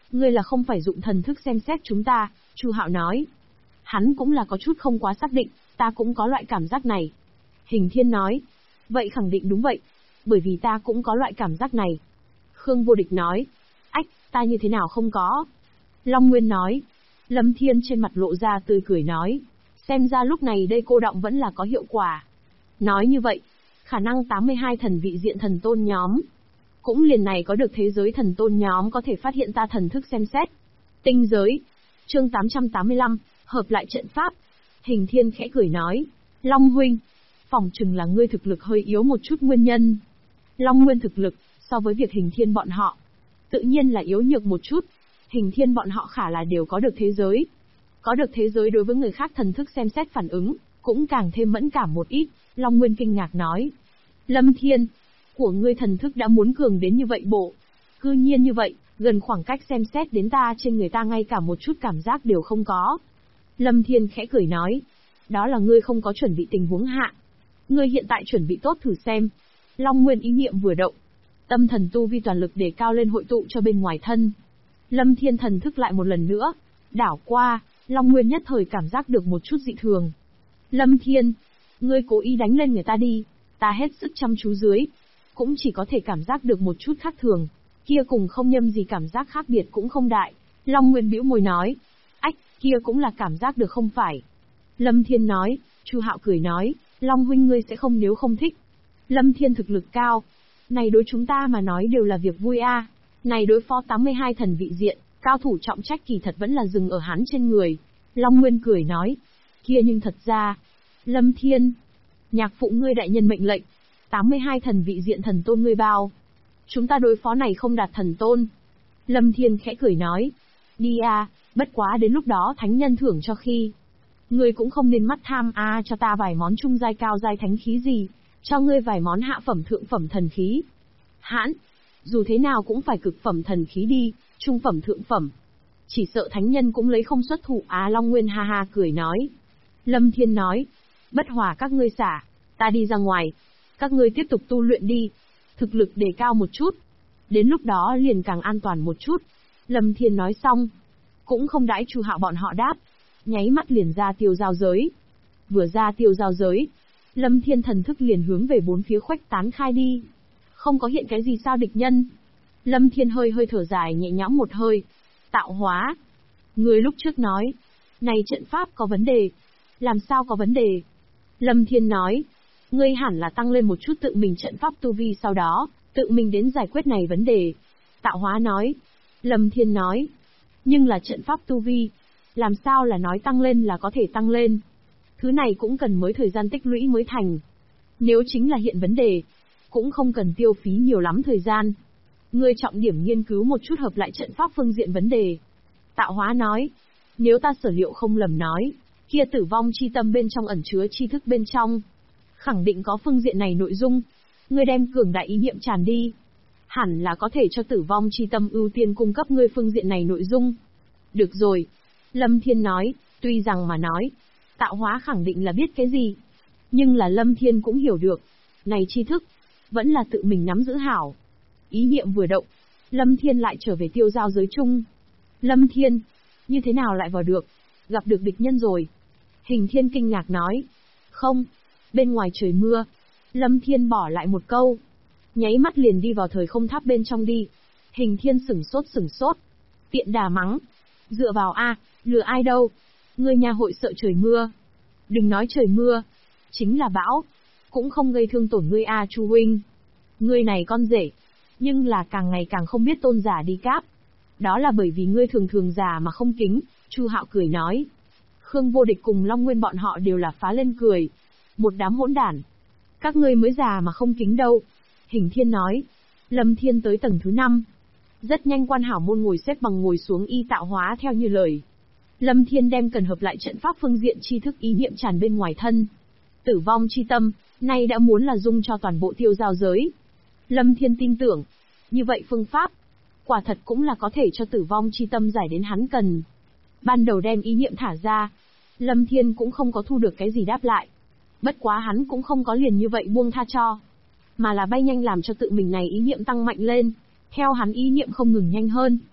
Ngươi là không phải dụng thần thức xem xét chúng ta, Chu Hạo nói. Hắn cũng là có chút không quá xác định, ta cũng có loại cảm giác này. Hình Thiên nói. Vậy khẳng định đúng vậy, bởi vì ta cũng có loại cảm giác này. Khương Vô Địch nói. Ách, ta như thế nào không có? Long Nguyên nói. Lâm Thiên trên mặt lộ ra tươi cười nói. Xem ra lúc này đây cô động vẫn là có hiệu quả. Nói như vậy, khả năng 82 thần vị diện thần tôn nhóm. Cũng liền này có được thế giới thần tôn nhóm có thể phát hiện ta thần thức xem xét. Tinh giới. Chương 885, hợp lại trận pháp. Hình Thiên khẽ cười nói. Long huynh, phỏng chừng là ngươi thực lực hơi yếu một chút nguyên nhân. Long Nguyên thực lực, so với việc Hình Thiên bọn họ, tự nhiên là yếu nhược một chút. Hình Thiên bọn họ khả là đều có được thế giới. Có được thế giới đối với người khác thần thức xem xét phản ứng, cũng càng thêm mẫn cảm một ít. Long Nguyên kinh ngạc nói. Lâm Thiên, của ngươi thần thức đã muốn cường đến như vậy bộ. Cư nhiên như vậy, gần khoảng cách xem xét đến ta trên người ta ngay cả một chút cảm giác đều không có. Lâm Thiên khẽ cười nói. Đó là ngươi không có chuẩn bị tình huống hạ. Ngươi hiện tại chuẩn bị tốt thử xem. Long Nguyên ý niệm vừa động. Tâm thần tu vi toàn lực để cao lên hội tụ cho bên ngoài thân. Lâm Thiên thần thức lại một lần nữa. Đảo qua, Long Nguyên nhất thời cảm giác được một chút dị thường. Lâm Thiên, ngươi cố ý đánh lên người ta đi. Ta hết sức chăm chú dưới. Cũng chỉ có thể cảm giác được một chút khác thường. Kia cùng không nhâm gì cảm giác khác biệt cũng không đại. Long Nguyên bĩu môi nói. Ách, kia cũng là cảm giác được không phải. Lâm Thiên nói. Chu Hạo cười nói. Long huynh ngươi sẽ không nếu không thích. Lâm Thiên thực lực cao. Này đối chúng ta mà nói đều là việc vui a. Này đối phó 82 thần vị diện, cao thủ trọng trách kỳ thật vẫn là dừng ở hắn trên người. Long Nguyên cười nói. Kia nhưng thật ra. Lâm Thiên. Nhạc phụ ngươi đại nhân mệnh lệnh. 82 thần vị diện thần tôn ngươi bao. Chúng ta đối phó này không đạt thần tôn. Lâm Thiên khẽ cười nói. Đi a, bất quá đến lúc đó thánh nhân thưởng cho khi. Ngươi cũng không nên mắt tham a cho ta vài món trung giai cao giai thánh khí gì. Cho ngươi vài món hạ phẩm thượng phẩm thần khí. Hãn, dù thế nào cũng phải cực phẩm thần khí đi, trung phẩm thượng phẩm. Chỉ sợ thánh nhân cũng lấy không xuất thủ á. Long Nguyên ha ha cười nói. Lâm Thiên nói. Bất hòa các ngươi xả, ta đi ra ngoài. Các ngươi tiếp tục tu luyện đi. Thực lực đề cao một chút. Đến lúc đó liền càng an toàn một chút. Lâm Thiên nói xong. Cũng không đãi Chu Hạo bọn họ đáp. Nháy mắt liền ra tiêu giao giới. Vừa ra tiêu giao giới, Lâm Thiên thần thức liền hướng về bốn phía khuếch tán khai đi. Không có hiện cái gì sao địch nhân. Lâm Thiên hơi thở dài nhẹ nhõm một hơi. Tạo hóa. Người lúc trước nói. Này trận pháp có vấn đề. Làm sao có vấn đề? Lâm Thiên nói. Ngươi hẳn là tăng lên một chút tự mình trận pháp tu vi sau đó, tự mình đến giải quyết này vấn đề. Tạo hóa nói. Lâm Thiên nói. Nhưng là trận pháp tu vi. Làm sao là nói tăng lên là có thể tăng lên? Thứ này cũng cần mới thời gian tích lũy mới thành. Nếu chính là hiện vấn đề, cũng không cần tiêu phí nhiều lắm thời gian. Ngươi trọng điểm nghiên cứu một chút hợp lại trận pháp phương diện vấn đề. Tạo hóa nói. Nếu ta sở liệu không lầm nói, kia tử vong chi tâm bên trong ẩn chứa chi thức bên trong. Khẳng định có phương diện này nội dung. Ngươi đem cường đại ý niệm tràn đi. Hẳn là có thể cho tử vong chi tâm ưu tiên cung cấp ngươi phương diện này nội dung. Được rồi. Lâm Thiên nói, tuy rằng mà nói, tạo hóa khẳng định là biết cái gì. Nhưng là Lâm Thiên cũng hiểu được. Này tri thức, vẫn là tự mình nắm giữ hảo. Ý niệm vừa động, Lâm Thiên lại trở về tiêu giao giới chung. Lâm Thiên, như thế nào lại vào được? Gặp được địch nhân rồi. Hình Thiên kinh ngạc nói. Không, bên ngoài trời mưa. Lâm Thiên bỏ lại một câu. Nháy mắt liền đi vào thời không tháp bên trong đi. Hình Thiên sửng sốt. Tiện đà mắng. Dựa vào a, lừa ai đâu. Ngươi nhà hội sợ trời mưa. Đừng nói trời mưa. Chính là bão. Cũng không gây thương tổn ngươi a Chu huynh. Ngươi này con rể. Nhưng là càng ngày càng không biết tôn giả đi cáp. Đó là bởi vì ngươi thường già mà không kính. Chu Hạo cười nói. Khương Vô Địch cùng Long Nguyên bọn họ đều là phá lên cười. Một đám hỗn đản. Các ngươi mới già mà không kính đâu. Hình Thiên nói. Lâm Thiên tới tầng thứ 5. Rất nhanh quan hảo môn ngồi xếp bằng ngồi xuống y tạo hóa theo như lời. Lâm Thiên đem cần hợp lại trận pháp phương diện tri thức ý niệm tràn bên ngoài thân. Tử vong chi tâm, nay đã muốn là dung cho toàn bộ tiêu giao giới. Lâm Thiên tin tưởng. Như vậy phương pháp, quả thật cũng là có thể cho tử vong chi tâm giải đến hắn cần. Ban đầu đem ý niệm thả ra, Lâm Thiên cũng không có thu được cái gì đáp lại. Bất quá hắn cũng không có liền như vậy buông tha cho. Mà là bay nhanh làm cho tự mình này ý niệm tăng mạnh lên. Theo hắn ý niệm không ngừng nhanh hơn.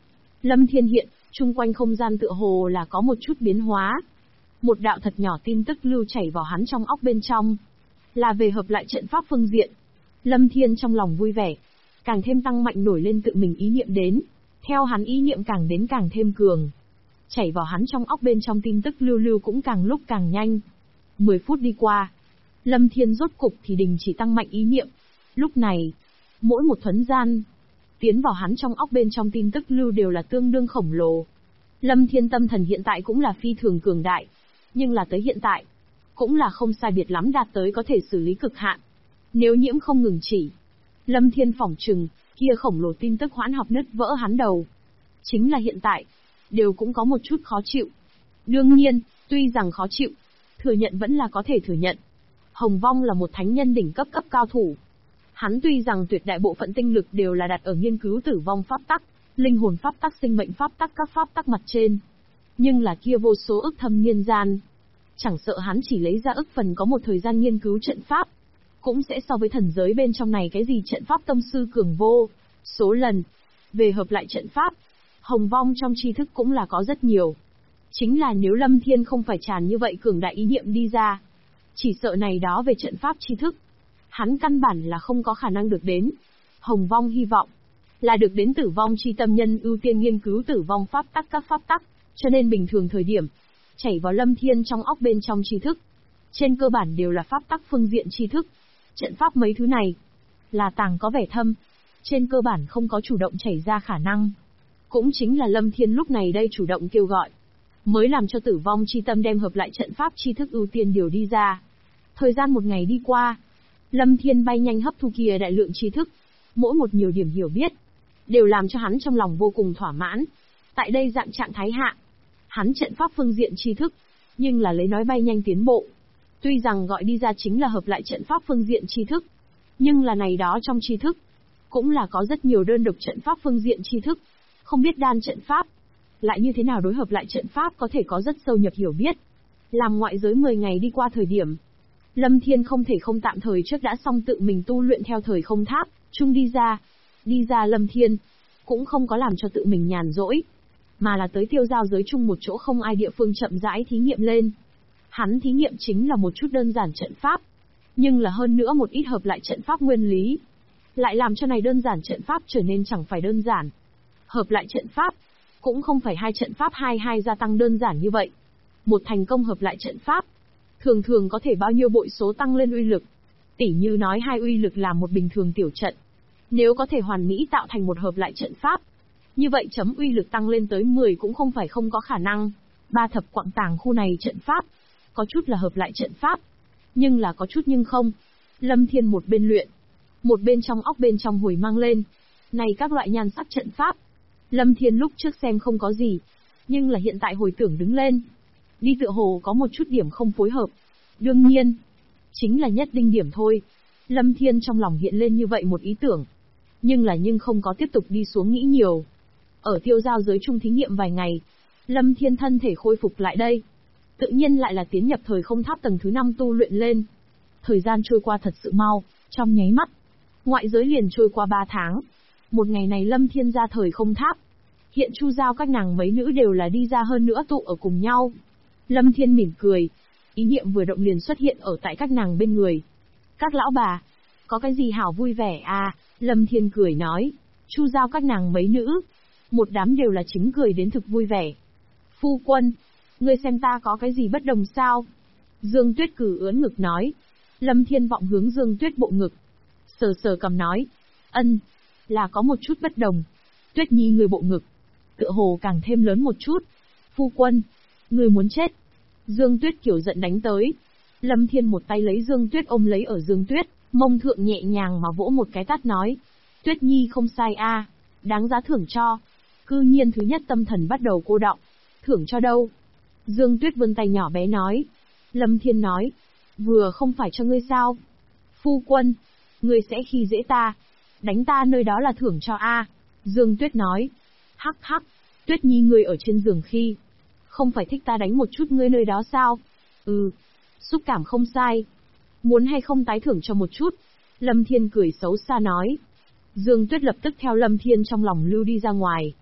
Lâm Thiên hiện, chung quanh không gian tựa hồ là có một chút biến hóa. Một đạo thật nhỏ tin tức lưu chảy vào hắn trong óc bên trong. Là về hợp lại trận pháp phương diện. Lâm Thiên trong lòng vui vẻ. Càng thêm tăng mạnh nổi lên tự mình ý niệm đến. Theo hắn ý niệm càng đến càng thêm cường. Chảy vào hắn trong óc bên trong tin tức lưu cũng càng lúc càng nhanh. 10 phút đi qua. Lâm Thiên rốt cục thì đình chỉ tăng mạnh ý niệm. Lúc này, mỗi một thuấn gian, tiến vào hắn trong óc bên trong tin tức lưu đều là tương đương khổng lồ. Lâm Thiên tâm thần hiện tại cũng là phi thường cường đại. Nhưng là tới hiện tại, cũng là không sai biệt lắm đạt tới có thể xử lý cực hạn. Nếu nhiễm không ngừng chỉ, Lâm Thiên phỏng chừng, kia khổng lồ tin tức hoãn học nứt vỡ hắn đầu. Chính là hiện tại, đều cũng có một chút khó chịu. Đương nhiên, tuy rằng khó chịu, thừa nhận vẫn là có thể thừa nhận. Hồng Vong là một thánh nhân đỉnh cấp cao thủ. Hắn tuy rằng tuyệt đại bộ phận tinh lực đều là đặt ở nghiên cứu tử vong pháp tắc, linh hồn pháp tắc, sinh mệnh pháp tắc, các pháp tắc mặt trên. Nhưng là kia vô số ức thâm niên gian. Chẳng sợ hắn chỉ lấy ra ức phần có một thời gian nghiên cứu trận pháp. Cũng sẽ so với thần giới bên trong này cái gì trận pháp tông sư cường vô. Số lần. Về hợp lại trận pháp. Hồng Vong trong tri thức cũng là có rất nhiều. Chính là nếu Lâm Thiên không phải tràn như vậy cường đại ý niệm đi ra. Chỉ sợ này đó về trận pháp tri thức. Hắn căn bản là không có khả năng được đến. Hồng Vong hy vọng. Là được đến tử vong chi tâm nhân ưu tiên nghiên cứu tử vong pháp tắc các pháp tắc. Cho nên bình thường thời điểm, chảy vào Lâm Thiên trong óc bên trong tri thức. Trên cơ bản đều là pháp tắc phương diện tri thức. Trận pháp mấy thứ này, là tàng có vẻ thâm. Trên cơ bản không có chủ động chảy ra khả năng. Cũng chính là Lâm Thiên lúc này đây chủ động kêu gọi. Mới làm cho tử vong chi tâm đem hợp lại trận pháp tri thức ưu tiên điều đi ra. Thời gian một ngày đi qua, Lâm Thiên bay nhanh hấp thu kia đại lượng tri thức. Mỗi một nhiều điểm hiểu biết, đều làm cho hắn trong lòng vô cùng thỏa mãn. Tại đây dạng trạng thái hạ, hắn trận pháp phương diện tri thức, nhưng là lấy nói bay nhanh tiến bộ. Tuy rằng gọi đi ra chính là hợp lại trận pháp phương diện tri thức, nhưng là này đó trong tri thức, cũng là có rất nhiều đơn độc trận pháp phương diện tri thức. Không biết đan trận pháp, lại như thế nào đối hợp lại trận pháp có thể có rất sâu nhập hiểu biết. Làm ngoại giới 10 ngày đi qua thời điểm, Lâm Thiên không thể không tạm thời trước đã xong tự mình tu luyện theo thời không tháp, chung đi ra. Đi ra Lâm Thiên, cũng không có làm cho tự mình nhàn rỗi, mà là tới tiêu giao giới chung một chỗ không ai địa phương chậm rãi thí nghiệm lên. Hắn thí nghiệm chính là một chút đơn giản trận pháp, nhưng là hơn nữa một ít hợp lại trận pháp nguyên lý. Lại làm cho này đơn giản trận pháp trở nên chẳng phải đơn giản. Hợp lại trận pháp, cũng không phải hai trận pháp hai gia tăng đơn giản như vậy. Một thành công hợp lại trận pháp, thường thường có thể bao nhiêu bội số tăng lên uy lực. Tỉ như nói hai uy lực là một bình thường tiểu trận. Nếu có thể hoàn mỹ tạo thành một hợp lại trận pháp, như vậy chấm uy lực tăng lên tới 10 cũng không phải không có khả năng. Ba thập quặng tàng khu này trận pháp, có chút là hợp lại trận pháp, nhưng là có chút nhưng không. Lâm Thiên một bên luyện, một bên trong óc bên trong hồi mang lên. Này các loại nhan sắc trận pháp, Lâm Thiên lúc trước xem không có gì, nhưng là hiện tại hồi tưởng đứng lên. Đi tựa hồ có một chút điểm không phối hợp. Đương nhiên, chính là nhất đinh điểm thôi. Lâm Thiên trong lòng hiện lên như vậy một ý tưởng. Nhưng không có tiếp tục đi xuống nghĩ nhiều. Ở tiêu giao giới chung thí nghiệm vài ngày, Lâm Thiên thân thể khôi phục lại đây. Tự nhiên lại là tiến nhập thời không tháp tầng thứ 5 tu luyện lên. Thời gian trôi qua thật sự mau, trong nháy mắt. Ngoại giới liền trôi qua 3 tháng. Một ngày này Lâm Thiên ra thời không tháp. Hiện Chu Giao các nàng mấy nữ đều là đi ra hơn nữa tụ ở cùng nhau. Lâm Thiên mỉm cười. Ý niệm vừa động liền xuất hiện ở tại các nàng bên người. Các lão bà, có cái gì hảo vui vẻ à? Lâm Thiên cười nói. Chu Giao các nàng mấy nữ, một đám đều là chính cười đến thực vui vẻ. Phu quân, ngươi xem ta có cái gì bất đồng sao? Dương Tuyết cử ướn ngực nói. Lâm Thiên vọng hướng Dương Tuyết bộ ngực. Sờ sờ cầm nói. Ân, là có một chút bất đồng. Tuyết Nhi người bộ ngực, tựa hồ càng thêm lớn một chút. Phu quân, người muốn chết. Dương Tuyết kiểu giận đánh tới. Lâm Thiên một tay lấy Dương Tuyết ôm lấy ở Dương Tuyết, mông thượng nhẹ nhàng mà vỗ một cái tát nói. Tuyết Nhi không sai a, đáng giá thưởng cho. Cư nhiên thứ nhất tâm thần bắt đầu cô đọng. Thưởng cho đâu? Dương Tuyết vươn tay nhỏ bé nói. Lâm Thiên nói. Vừa không phải cho ngươi sao? Phu quân, ngươi sẽ khi dễ ta. Đánh ta nơi đó là thưởng cho a. Dương Tuyết nói. Hắc hắc, Tuyết Nhi ngươi ở trên giường khi, không phải thích ta đánh một chút ngươi nơi đó sao? Ừ, xúc cảm không sai. Muốn hay không tái thưởng cho một chút? Lâm Thiên cười xấu xa nói. Dương Tuyết lập tức theo Lâm Thiên trong lòng lưu đi ra ngoài.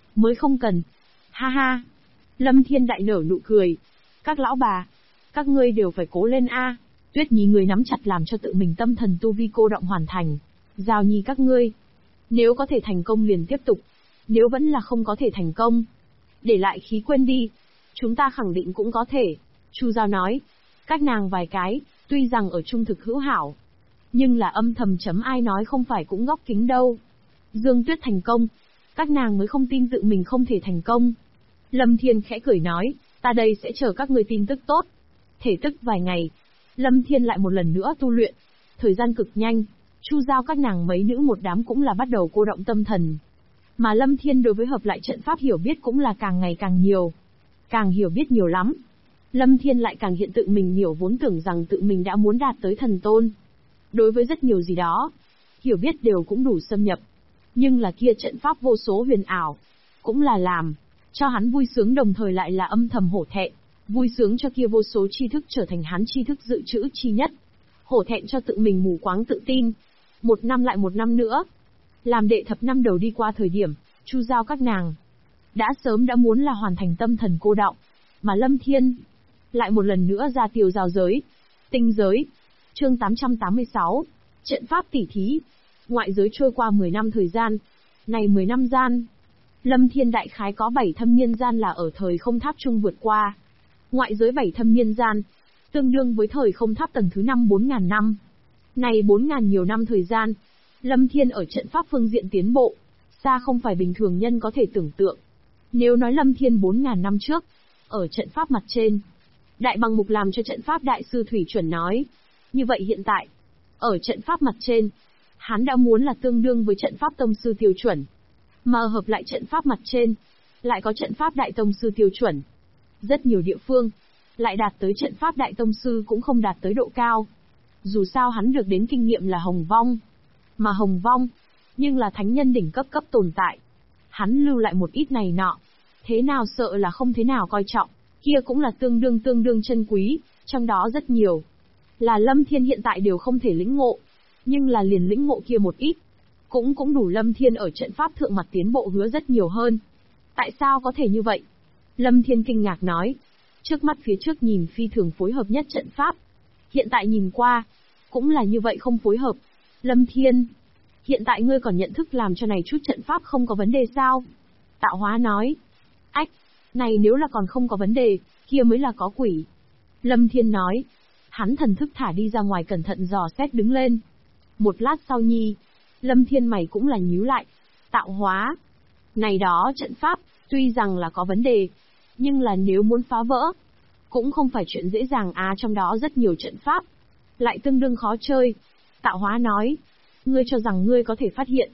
Mới không cần. Ha ha. Lâm Thiên Đại nở nụ cười. Các lão bà, các ngươi đều phải cố lên a. Tuyết Nhi người nắm chặt làm cho tự mình tâm thần tu vi cô động hoàn thành. Giao Nhi các ngươi, nếu có thể thành công liền tiếp tục, nếu vẫn là không có thể thành công, để lại khí quên đi. Chúng ta khẳng định cũng có thể. Chu Giao nói. Các nàng vài cái, tuy rằng ở trung thực hữu hảo, nhưng là âm thầm chấm ai nói không phải cũng góc kính đâu. Dương Tuyết thành công, các nàng mới không tin tự mình không thể thành công. Lâm Thiên khẽ cười nói, ta đây sẽ chờ các ngươi tin tức tốt. Thể tức vài ngày, Lâm Thiên lại một lần nữa tu luyện. Thời gian cực nhanh, Chu Giao các nàng mấy nữ một đám cũng là bắt đầu cô động tâm thần. Mà Lâm Thiên đối với hợp lại trận pháp hiểu biết cũng là càng ngày càng nhiều. Càng hiểu biết nhiều lắm. Lâm Thiên lại càng hiện tự mình hiểu vốn tưởng rằng tự mình đã muốn đạt tới thần tôn. Đối với rất nhiều gì đó, hiểu biết đều cũng đủ xâm nhập. Nhưng là kia trận pháp vô số huyền ảo, cũng là làm cho hắn vui sướng đồng thời lại là âm thầm hổ thẹn. Vui sướng cho kia vô số tri thức trở thành hắn tri thức dự trữ chi nhất. Hổ thẹn cho tự mình mù quáng tự tin. Một năm lại một năm nữa. Làm đệ thập năm đầu đi qua thời điểm, Chu Giao các nàng đã sớm đã muốn là hoàn thành tâm thần cô đọng. Mà Lâm Thiên lại một lần nữa ra tiêu giao giới, tinh giới. Chương 886, trận pháp tỉ thí. Ngoại giới trôi qua 10 năm thời gian. Này 10 năm gian, Lâm Thiên đại khái có 7 thâm niên gian là ở thời không tháp trung vượt qua. Ngoại giới 7 thâm niên gian, tương đương với thời không tháp tầng thứ 5 4.000 năm. Này 4.000 nhiều năm thời gian, Lâm Thiên ở trận pháp phương diện tiến bộ, xa không phải bình thường nhân có thể tưởng tượng. Nếu nói Lâm Thiên 4.000 năm trước, ở trận pháp mặt trên, Đại Bằng Mục làm cho trận pháp đại sư Thủy Chuẩn nói. Như vậy hiện tại, ở trận pháp mặt trên, hắn đã muốn là tương đương với trận pháp tông sư tiêu chuẩn. Mà hợp lại trận pháp mặt trên, lại có trận pháp đại tông sư tiêu chuẩn. Rất nhiều địa phương, lại đạt tới trận pháp đại tông sư cũng không đạt tới độ cao. Dù sao hắn được đến kinh nghiệm là Hồng Vong. Mà Hồng Vong, nhưng là thánh nhân đỉnh cấp cấp tồn tại. Hắn lưu lại một ít này nọ. Thế nào sợ là không thế nào coi trọng, kia cũng là tương đương chân quý, trong đó rất nhiều. Là Lâm Thiên hiện tại đều không thể lĩnh ngộ. Nhưng là liền lĩnh ngộ kia một ít. Cũng đủ Lâm Thiên ở trận pháp thượng mặt tiến bộ hứa rất nhiều hơn. Tại sao có thể như vậy? Lâm Thiên kinh ngạc nói. Trước mắt phía trước nhìn phi thường phối hợp nhất trận pháp. Hiện tại nhìn qua, cũng là như vậy không phối hợp. Lâm Thiên, hiện tại ngươi còn nhận thức làm cho này chút trận pháp không có vấn đề sao? Tạo Hóa nói. Ách, này nếu là còn không có vấn đề, kia mới là có quỷ. Lâm Thiên nói. Hắn thần thức thả đi ra ngoài cẩn thận dò xét đứng lên. Một lát sau nhi, Lâm Thiên mày cũng là nhíu lại. Tạo Hóa. Này đó trận pháp, tuy rằng là có vấn đề, nhưng là nếu muốn phá vỡ, cũng không phải chuyện dễ dàng trong đó rất nhiều trận pháp, lại tương đương khó chơi. Tạo Hóa nói, ngươi cho rằng ngươi có thể phát hiện,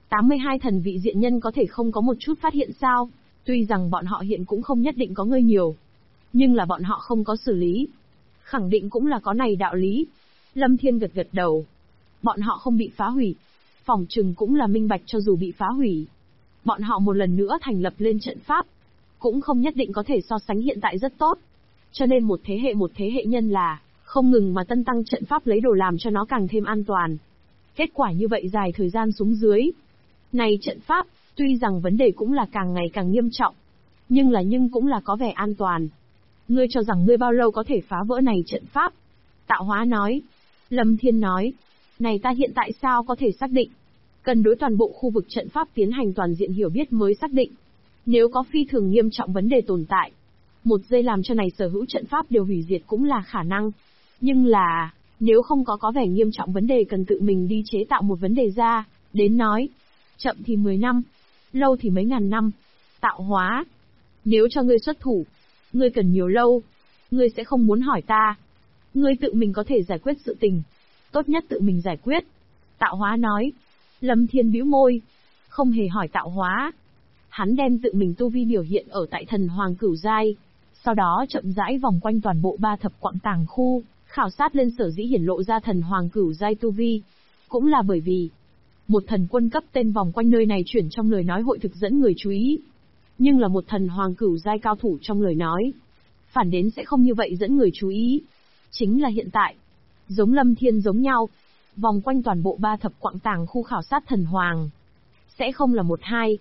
82 thần vị diện nhân có thể không có một chút phát hiện sao? Tuy rằng bọn họ hiện cũng không nhất định có ngươi nhiều, nhưng là bọn họ không có xử lý, khẳng định cũng là có này đạo lý. Lâm Thiên gật gật đầu. Bọn họ không bị phá hủy, phỏng chừng cũng là minh bạch cho dù bị phá hủy, bọn họ một lần nữa thành lập lên trận pháp, cũng không nhất định có thể so sánh hiện tại rất tốt. Cho nên một thế hệ nhân là không ngừng mà tân tăng trận pháp lấy đồ làm cho nó càng thêm an toàn. Kết quả như vậy dài thời gian xuống dưới. Này trận pháp, tuy rằng vấn đề cũng là càng ngày càng nghiêm trọng, nhưng cũng là có vẻ an toàn. Ngươi cho rằng ngươi bao lâu có thể phá vỡ này trận pháp? Tạo Hóa nói. Lâm Thiên nói. Này ta hiện tại sao có thể xác định? Cần đối toàn bộ khu vực trận pháp tiến hành toàn diện hiểu biết mới xác định. Nếu có phi thường nghiêm trọng vấn đề tồn tại, một giây làm cho này sở hữu trận pháp đều hủy diệt cũng là khả năng. Nhưng là, nếu không có vẻ nghiêm trọng vấn đề cần tự mình đi chế tạo một vấn đề ra, đến nói, chậm thì 10 năm, lâu thì mấy ngàn năm. Tạo Hóa, nếu cho ngươi xuất thủ, ngươi cần nhiều lâu, ngươi sẽ không muốn hỏi ta. Ngươi tự mình có thể giải quyết sự tình, tốt nhất tự mình giải quyết. Tạo Hóa nói. Lâm Thiên bĩu môi, không hề hỏi Tạo Hóa. Hắn đem tự mình tu vi biểu hiện ở tại thần hoàng cửu giai, sau đó chậm rãi vòng quanh toàn bộ 3 thập quặng tàng khu, khảo sát lên sở dĩ hiển lộ ra thần hoàng cửu giai tu vi. Cũng là bởi vì, một thần quân cấp tên vòng quanh nơi này chuyển trong lời nói hội thực dẫn người chú ý. Nhưng là một thần hoàng cửu giai cao thủ trong lời nói, phản đến sẽ không như vậy dẫn người chú ý. Chính là hiện tại, giống Lâm Thiên giống nhau, vòng quanh toàn bộ 3 thập quặng tàng khu khảo sát thần hoàng. Sẽ không là 1-2,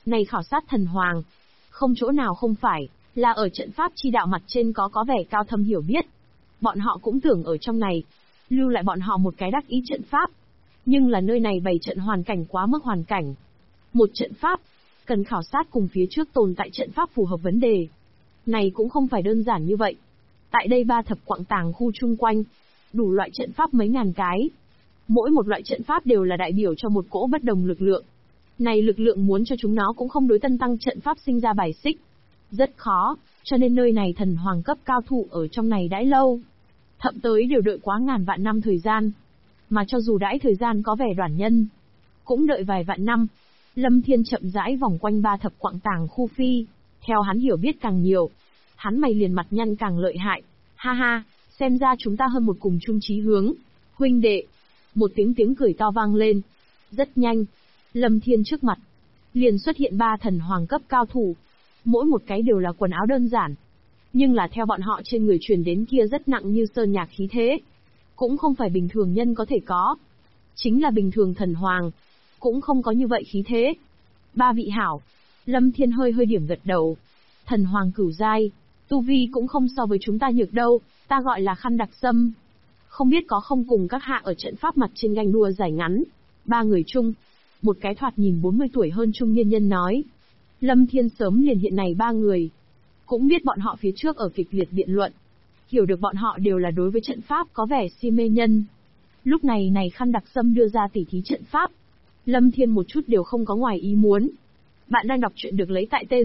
Này khảo sát thần hoàng, không chỗ nào không phải, là ở trận pháp chi đạo mặt trên có vẻ cao thâm hiểu biết. Bọn họ cũng tưởng ở trong này, lưu lại bọn họ một cái đắc ý trận pháp. Nhưng là nơi này bày trận hoàn cảnh quá mức hoàn cảnh. Một trận pháp, cần khảo sát cùng phía trước tồn tại trận pháp phù hợp vấn đề. Này cũng không phải đơn giản như vậy. Tại đây 3 thập quặng tàng khu chung quanh, đủ loại trận pháp mấy ngàn cái. Mỗi một loại trận pháp đều là đại biểu cho một cỗ bất đồng lực lượng. Này lực lượng muốn cho chúng nó cũng không đối tân tăng trận pháp sinh ra bài xích. Rất khó, cho nên nơi này thần hoàng cấp cao thủ ở trong này đãi lâu. Thậm tới đều đợi quá ngàn vạn năm thời gian. Mà cho dù đãi thời gian có vẻ đoản nhân, cũng đợi vài vạn năm. Lâm Thiên chậm rãi vòng quanh 3 thập quặng tàng khu phi. Theo hắn hiểu biết càng nhiều, hắn mày liền mặt nhăn càng lợi hại. Ha ha, xem ra chúng ta hơn một cùng chung chí hướng. Huynh đệ. Một tiếng cười to vang lên. Rất nhanh, Lâm Thiên trước mặt liền xuất hiện 3 thần hoàng cấp cao thủ. Mỗi một cái đều là quần áo đơn giản. Nhưng là theo bọn họ trên người truyền đến kia rất nặng như sơn nhạc khí thế. Cũng không phải bình thường nhân có thể có. Chính là bình thường thần hoàng. Cũng không có như vậy khí thế. 3 vị hảo. Lâm Thiên hơi điểm gật đầu. Thần hoàng cửu giai. Tu vi cũng không so với chúng ta nhược đâu. Ta gọi là Khăn Đặc Sâm. Không biết có không cùng các hạ ở trận pháp mặt trên ganh đua giải ngắn. 3 người chung. Một cái thoạt nhìn 40 tuổi hơn trung niên nhân nói. Lâm Thiên sớm liền hiện này 3 người. Cũng biết bọn họ phía trước ở kịch liệt biện luận. Hiểu được bọn họ đều là đối với trận pháp có vẻ si mê nhân. Lúc này Khăn Đặc Sâm đưa ra tỉ thí trận pháp. Lâm Thiên một chút đều không có ngoài ý muốn. Bạn đang đọc truyện được lấy tại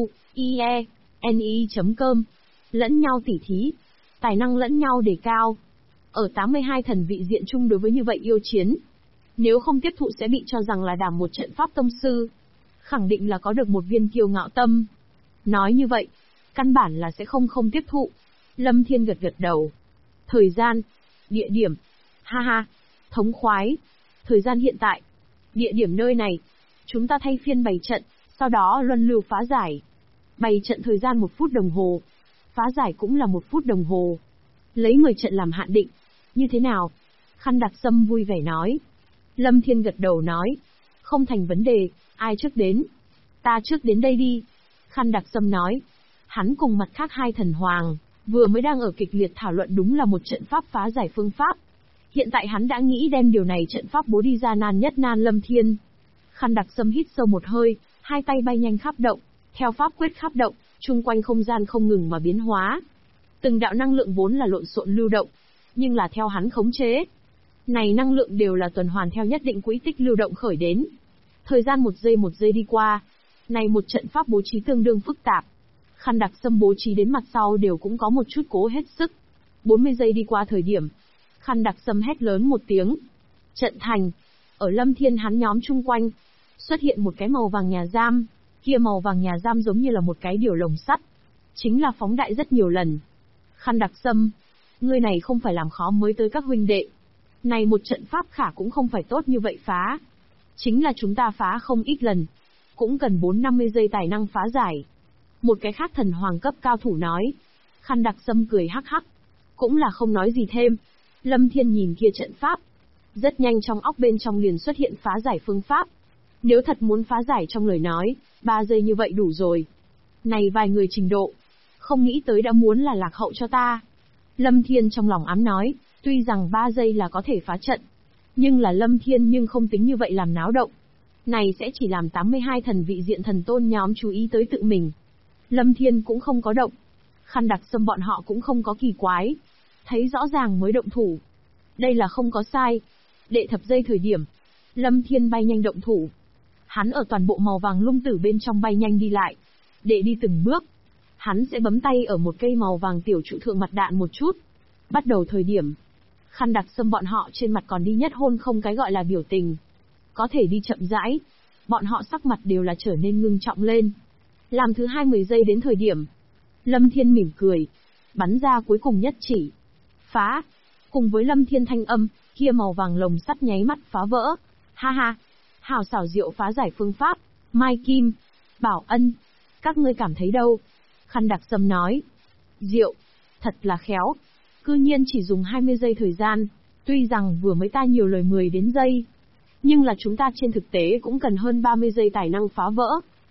tzuie.ne.com. Lẫn nhau tỉ thí. Tài năng lẫn nhau đề cao. Ở 82 thần vị diện chung đối với như vậy yêu chiến. Nếu không tiếp thụ sẽ bị cho rằng là đảm một trận pháp tông sư. Khẳng định là có được một viên kiêu ngạo tâm. Nói như vậy, căn bản là sẽ không tiếp thụ. Lâm Thiên gật đầu. Thời gian, địa điểm. Ha ha, thống khoái. Thời gian hiện tại. Địa điểm nơi này. Chúng ta thay phiên bày trận, sau đó luân lưu phá giải. Bày trận thời gian 1 phút đồng hồ. Phá giải cũng là 1 phút đồng hồ. Lấy 10 trận làm hạn định. Như thế nào? Khăn Đặc Sâm vui vẻ nói. Lâm Thiên gật đầu nói. Không thành vấn đề, ai trước đến? Ta trước đến đây đi. Khăn Đặc Sâm nói. Hắn cùng mặt khác 2 thần hoàng, vừa mới đang ở kịch liệt thảo luận đúng là một trận pháp phá giải phương pháp. Hiện tại hắn đã nghĩ đem điều này trận pháp bố đi ra nan nhất nan Lâm Thiên. Khăn Đặc Sâm hít sâu một hơi, 2 tay bay nhanh khắp động, theo pháp quyết khắp động, chung quanh không gian không ngừng mà biến hóa. Từng đạo năng lượng vốn là lộn xộn lưu động, nhưng là theo hắn khống chế. Này năng lượng đều là tuần hoàn theo nhất định quỹ tích lưu động khởi đến. Thời gian một giây đi qua. Này một trận pháp bố trí tương đương phức tạp. Khăn Đặc Sâm bố trí đến mặt sau đều cũng có một chút cố hết sức. 40 giây đi qua thời điểm. Khăn Đặc Sâm hét lớn một tiếng. Trận thành. Ở Lâm Thiên hắn nhóm chung quanh. Xuất hiện một cái màu vàng nhà giam. Kia màu vàng nhà giam giống như là một cái điều lồng sắt. Chính là phóng đại rất nhiều lần. Khăn Đặc Sâm. Ngươi này không phải làm khó mới tới các huynh đệ. Này một trận pháp khả cũng không phải tốt như vậy phá. Chính là chúng ta phá không ít lần. Cũng cần 4-50 giây tài năng phá giải. Một cái khác thần hoàng cấp cao thủ nói. Khăn Đặc Sâm cười hắc hắc. Cũng là không nói gì thêm. Lâm Thiên nhìn kia trận pháp. Rất nhanh trong óc bên trong liền xuất hiện phá giải phương pháp. Nếu thật muốn phá giải trong lời nói, 3 giây như vậy đủ rồi. Này vài người trình độ. Không nghĩ tới đã muốn là lạc hậu cho ta. Lâm Thiên trong lòng ám nói, tuy rằng 3 giây là có thể phá trận. Nhưng là Lâm Thiên nhưng không tính như vậy làm náo động. Này sẽ chỉ làm 82 thần vị diện thần tôn nhóm chú ý tới tự mình. Lâm Thiên cũng không có động. Khăn Đặc Sâm bọn họ cũng không có kỳ quái. Thấy rõ ràng mới động thủ. Đây là không có sai. Đệ thập giây thời điểm. Lâm Thiên bay nhanh động thủ. Hắn ở toàn bộ màu vàng lung tử bên trong bay nhanh đi lại. Để đi từng bước. Hắn sẽ bấm tay ở một cây màu vàng tiểu trụ thượng mặt đạn một chút. Bắt đầu thời điểm. Khăn Đặc Sâm bọn họ trên mặt còn đi nhất hôn không cái gọi là biểu tình. Có thể đi chậm rãi. Bọn họ sắc mặt đều là trở nên ngưng trọng lên. Làm thứ 20 giây đến thời điểm. Lâm Thiên mỉm cười. Bắn ra cuối cùng nhất chỉ. Phá. Cùng với Lâm Thiên thanh âm, kia màu vàng lồng sắt nháy mắt phá vỡ. Ha ha. Hào xảo diệu phá giải phương pháp. Mai Kim. Bảo Ân. Các ngươi cảm thấy đâu? Khăn Đặc Sâm nói. Diệu. Thật là khéo. Cư nhiên chỉ dùng 20 giây thời gian. Tuy rằng vừa mới ta nhiều lời 10 đến giây. Nhưng là chúng ta trên thực tế cũng cần hơn 30 giây tài năng phá vỡ.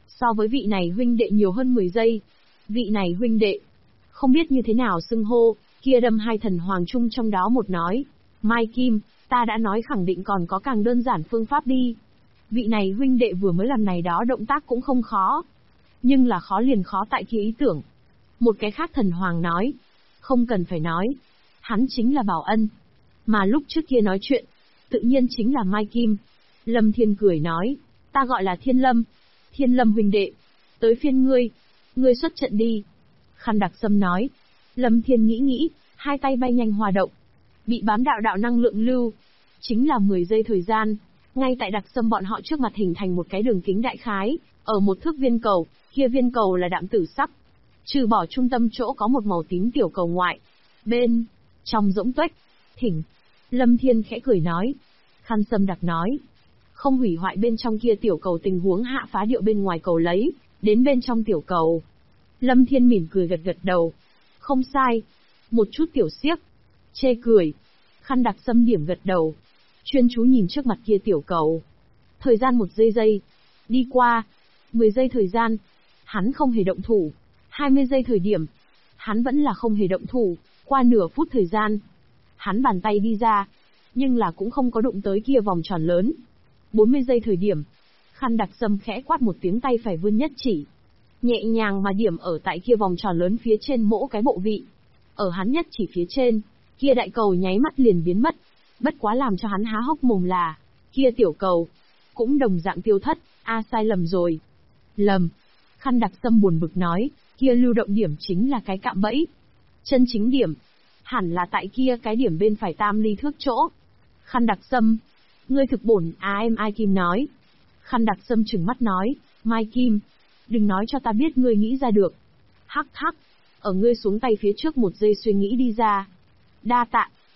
So với vị này huynh đệ nhiều hơn 10 giây. Vị này huynh đệ, không biết như thế nào xưng hô, kia đâm hai thần hoàng chung trong đó một nói. Mai Kim, ta đã nói khẳng định còn có càng đơn giản phương pháp đi. Vị này huynh đệ vừa mới làm này đó động tác cũng không khó. Nhưng là khó liền khó tại kia ý tưởng. Một cái khác thần hoàng nói. Không cần phải nói. Hắn chính là Bảo Ân. Mà lúc trước kia nói chuyện, tự nhiên chính là Mai Kim. Lâm Thiên cười nói. Ta gọi là Thiên Lâm. Thiên Lâm huynh đệ. Tới phiên ngươi. Ngươi xuất trận đi. Khăn Đặc Sâm nói. Lâm Thiên nghĩ, hai tay bay nhanh hòa động. Bị bám đạo năng lượng lưu. Chính là 10 giây thời gian. Ngay tại Đặc Sâm bọn họ trước mặt hình thành một cái đường kính đại khái, ở một thước viên cầu, kia viên cầu là đạm tử sắc. Trừ bỏ trung tâm chỗ có một màu tím tiểu cầu ngoại. Bên trong rỗng tuếch, thỉnh. Lâm Thiên khẽ cười nói. Khăn Sâm Đặc nói. Không hủy hoại bên trong kia tiểu cầu tình huống hạ phá điệu bên ngoài cầu lấy, đến bên trong tiểu cầu. Lâm Thiên mỉm cười gật đầu. Không sai. Một chút tiểu xiếc. Chê cười. Khăn Đặc Sâm điểm gật đầu. Chuyên chú nhìn trước mặt kia tiểu cầu. Thời gian 1 giây. Đi qua. 10 giây thời gian. Hắn không hề động thủ. 20 giây thời điểm. Hắn vẫn là không hề động thủ. Qua nửa phút thời gian. Hắn bàn tay đi ra. Nhưng là cũng không có đụng tới kia vòng tròn lớn. 40 giây thời điểm. Khăn Đặc Sâm khẽ quát một tiếng tay phải vươn nhất chỉ. Nhẹ nhàng mà điểm ở tại kia vòng tròn lớn phía trên mỗi cái bộ vị. Ở hắn nhất chỉ phía trên, kia đại cầu nháy mắt liền biến mất. Bất quá làm cho hắn há hốc mồm là, kia tiểu cầu, cũng đồng dạng tiêu thất, sai lầm rồi. Lầm. Khăn Đặc Sâm buồn bực nói, kia lưu động điểm chính là cái cạm bẫy. Chân chính điểm, hẳn là tại kia cái điểm bên phải tam ly thước chỗ. Khăn Đặc Sâm, ngươi thực bổn em Mai Kim nói. Khăn Đặc Sâm trừng mắt nói, Mai Kim, đừng nói cho ta biết ngươi nghĩ ra được. Hắc hắc, ở ngươi xuống tay phía trước 1 giây suy nghĩ đi ra. Đa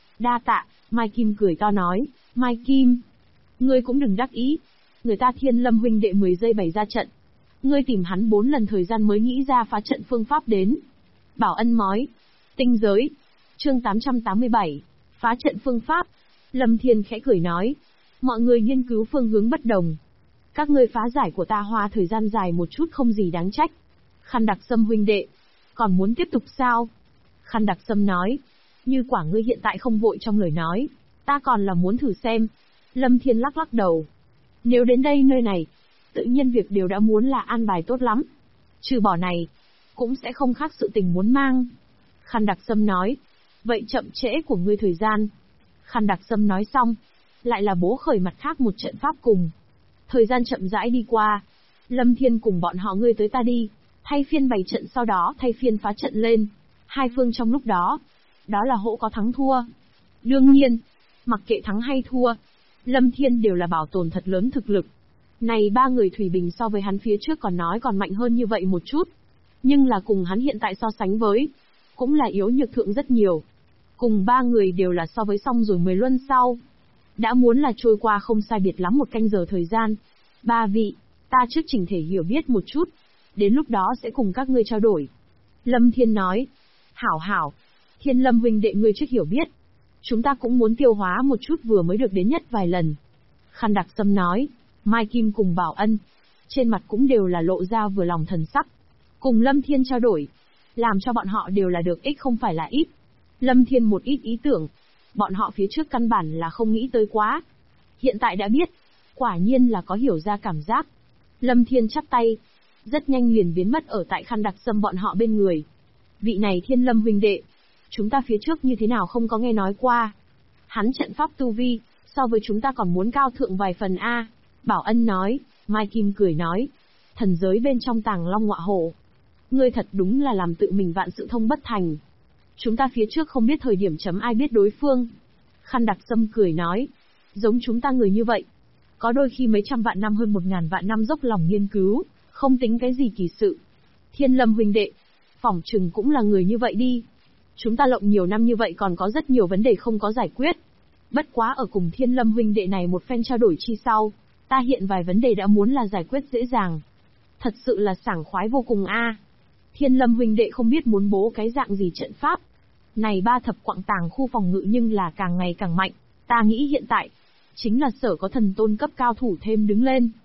tạ, Mai Kim cười to nói, Mai Kim, ngươi cũng đừng đắc ý. Người ta Thiên Lâm huynh đệ 10 giây bày ra trận. Ngươi tìm hắn 4 lần thời gian mới nghĩ ra phá trận phương pháp đến. Bảo Ân nói, tinh giới, chương 887, phá trận phương pháp. Lâm Thiên khẽ cười nói, mọi người nghiên cứu phương hướng bất đồng. Các ngươi phá giải của ta hoa thời gian dài một chút không gì đáng trách. Khăn Đặc Sâm huynh đệ, còn muốn tiếp tục sao? Khăn Đặc Sâm nói, như quả ngươi hiện tại không vội trong lời nói, ta còn là muốn thử xem. Lâm Thiên lắc đầu. Nếu đến đây nơi này, tự nhiên việc đều đã muốn là an bài tốt lắm. Trừ bỏ này, cũng sẽ không khác sự tình muốn mang. Khăn Đặc Sâm nói, vậy chậm trễ của ngươi thời gian. Khăn Đặc Sâm nói xong, lại là bố khởi mặt khác một trận pháp cùng. Thời gian chậm rãi đi qua, Lâm Thiên cùng bọn họ ngươi tới ta đi, thay phiên bày trận sau đó thay phiên phá trận lên. Hai phương trong lúc đó là hỗ có thắng thua. Đương nhiên, mặc kệ thắng hay thua, Lâm Thiên đều là bảo tồn thật lớn thực lực. Này 3 người Thủy Bình so với hắn phía trước còn nói còn mạnh hơn như vậy một chút. Nhưng là cùng hắn hiện tại so sánh với, cũng là yếu nhược thượng rất nhiều. Cùng 3 người đều là so với xong rồi 10 luân sau. Đã muốn là trôi qua không sai biệt lắm 1 canh giờ thời gian. 3 vị, ta trước chỉnh thể hiểu biết một chút. Đến lúc đó sẽ cùng các ngươi trao đổi. Lâm Thiên nói, hảo, Thiên Lâm huynh đệ ngươi trước hiểu biết. Chúng ta cũng muốn tiêu hóa một chút vừa mới được đến nhất vài lần. Khăn Đặc Sâm nói, Mai Kim cùng Bảo Ân, trên mặt cũng đều là lộ ra vừa lòng thần sắc. Cùng Lâm Thiên trao đổi, làm cho bọn họ đều là được ích không phải là ít. Lâm Thiên một ít ý tưởng, bọn họ phía trước căn bản là không nghĩ tới quá. Hiện tại đã biết, quả nhiên là có hiểu ra cảm giác. Lâm Thiên chắp tay, rất nhanh liền biến mất ở tại Khăn Đặc Sâm bọn họ bên người. Vị này Thiên Lâm huynh đệ, chúng ta phía trước như thế nào không có nghe nói qua. Hắn trận pháp tu vi, so với chúng ta còn muốn cao thượng vài phần a. Bảo Ân nói, Mai Kim cười nói, thần giới bên trong tàng long ngọa hổ. Ngươi thật đúng là làm tự mình vạn sự thông bất thành. Chúng ta phía trước không biết thời điểm chấm ai biết đối phương. Khăn Đặc Sâm cười nói, giống chúng ta người như vậy. Có đôi khi mấy trăm vạn năm hơn 1000 vạn năm dốc lòng nghiên cứu, không tính cái gì kỳ sự. Thiên Lâm huynh đệ, phỏng chừng cũng là người như vậy đi. Chúng ta lộng nhiều năm như vậy còn có rất nhiều vấn đề không có giải quyết. Bất quá ở cùng Thiên Lâm huynh đệ này một phen trao đổi chi sau, ta hiện vài vấn đề đã muốn là giải quyết dễ dàng. Thật sự là sảng khoái vô cùng a. Thiên Lâm huynh đệ không biết muốn bố cái dạng gì trận pháp. Này 3 thập quặng tàng khu phòng ngự nhưng là càng ngày càng mạnh. Ta nghĩ hiện tại, chính là sở có thần tôn cấp cao thủ thêm đứng lên.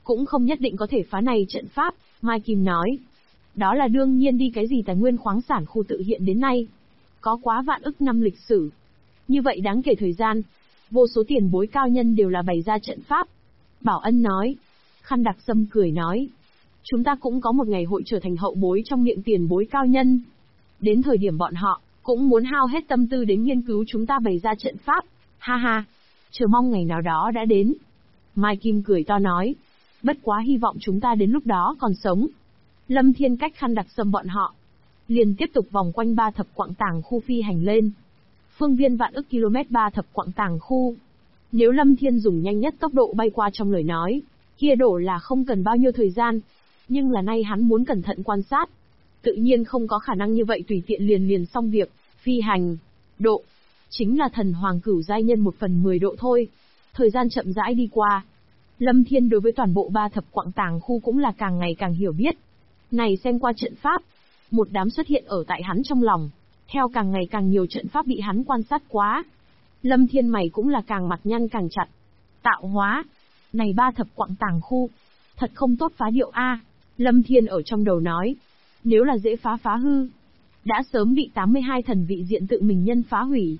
cũng không nhất định có thể phá này trận pháp, Mai Kim nói. Đó là đương nhiên đi, cái gì tài nguyên khoáng sản khu tự hiện đến nay. Có quá vạn ức năm lịch sử. Như vậy đáng kể thời gian. Vô số tiền bối cao nhân đều là bày ra trận pháp. Bảo Ân nói. Khăn Đặc Sâm cười nói. Chúng ta cũng có một ngày hội trở thành hậu bối trong miệng tiền bối cao nhân. Đến thời điểm bọn họ, cũng muốn hao hết tâm tư đến nghiên cứu chúng ta bày ra trận pháp. Ha ha, chờ mong ngày nào đó đã đến. Mai Kim cười to nói. Bất quá hy vọng chúng ta đến lúc đó còn sống. Lâm Thiên cách Khăn Đặc Sâm bọn họ, liền tiếp tục vòng quanh 3 thập quặng tàng khu phi hành lên. Phương viên vạn ức km 3 thập quặng tàng khu. Nếu Lâm Thiên dùng nhanh nhất tốc độ bay qua trong lời nói, kia đổ là không cần bao nhiêu thời gian. Nhưng là nay hắn muốn cẩn thận quan sát. Tự nhiên không có khả năng như vậy tùy tiện liền xong việc. Phi hành độ chính là thần hoàng cửu giai nhân 1/10 độ thôi. Thời gian chậm rãi đi qua. Lâm Thiên đối với toàn bộ 3 thập quặng tàng khu cũng là càng ngày càng hiểu biết. Này xem qua trận pháp, một đám xuất hiện ở tại hắn trong lòng. Theo càng ngày càng nhiều trận pháp bị hắn quan sát quá, Lâm Thiên mày cũng là càng mặt nhăn càng chặt. Tạo hóa, này 3 thập quặng tàng khu, thật không tốt phá điệu a. Lâm Thiên ở trong đầu nói, nếu là dễ phá hư, đã sớm bị 82 thần vị diện tự mình nhân phá hủy.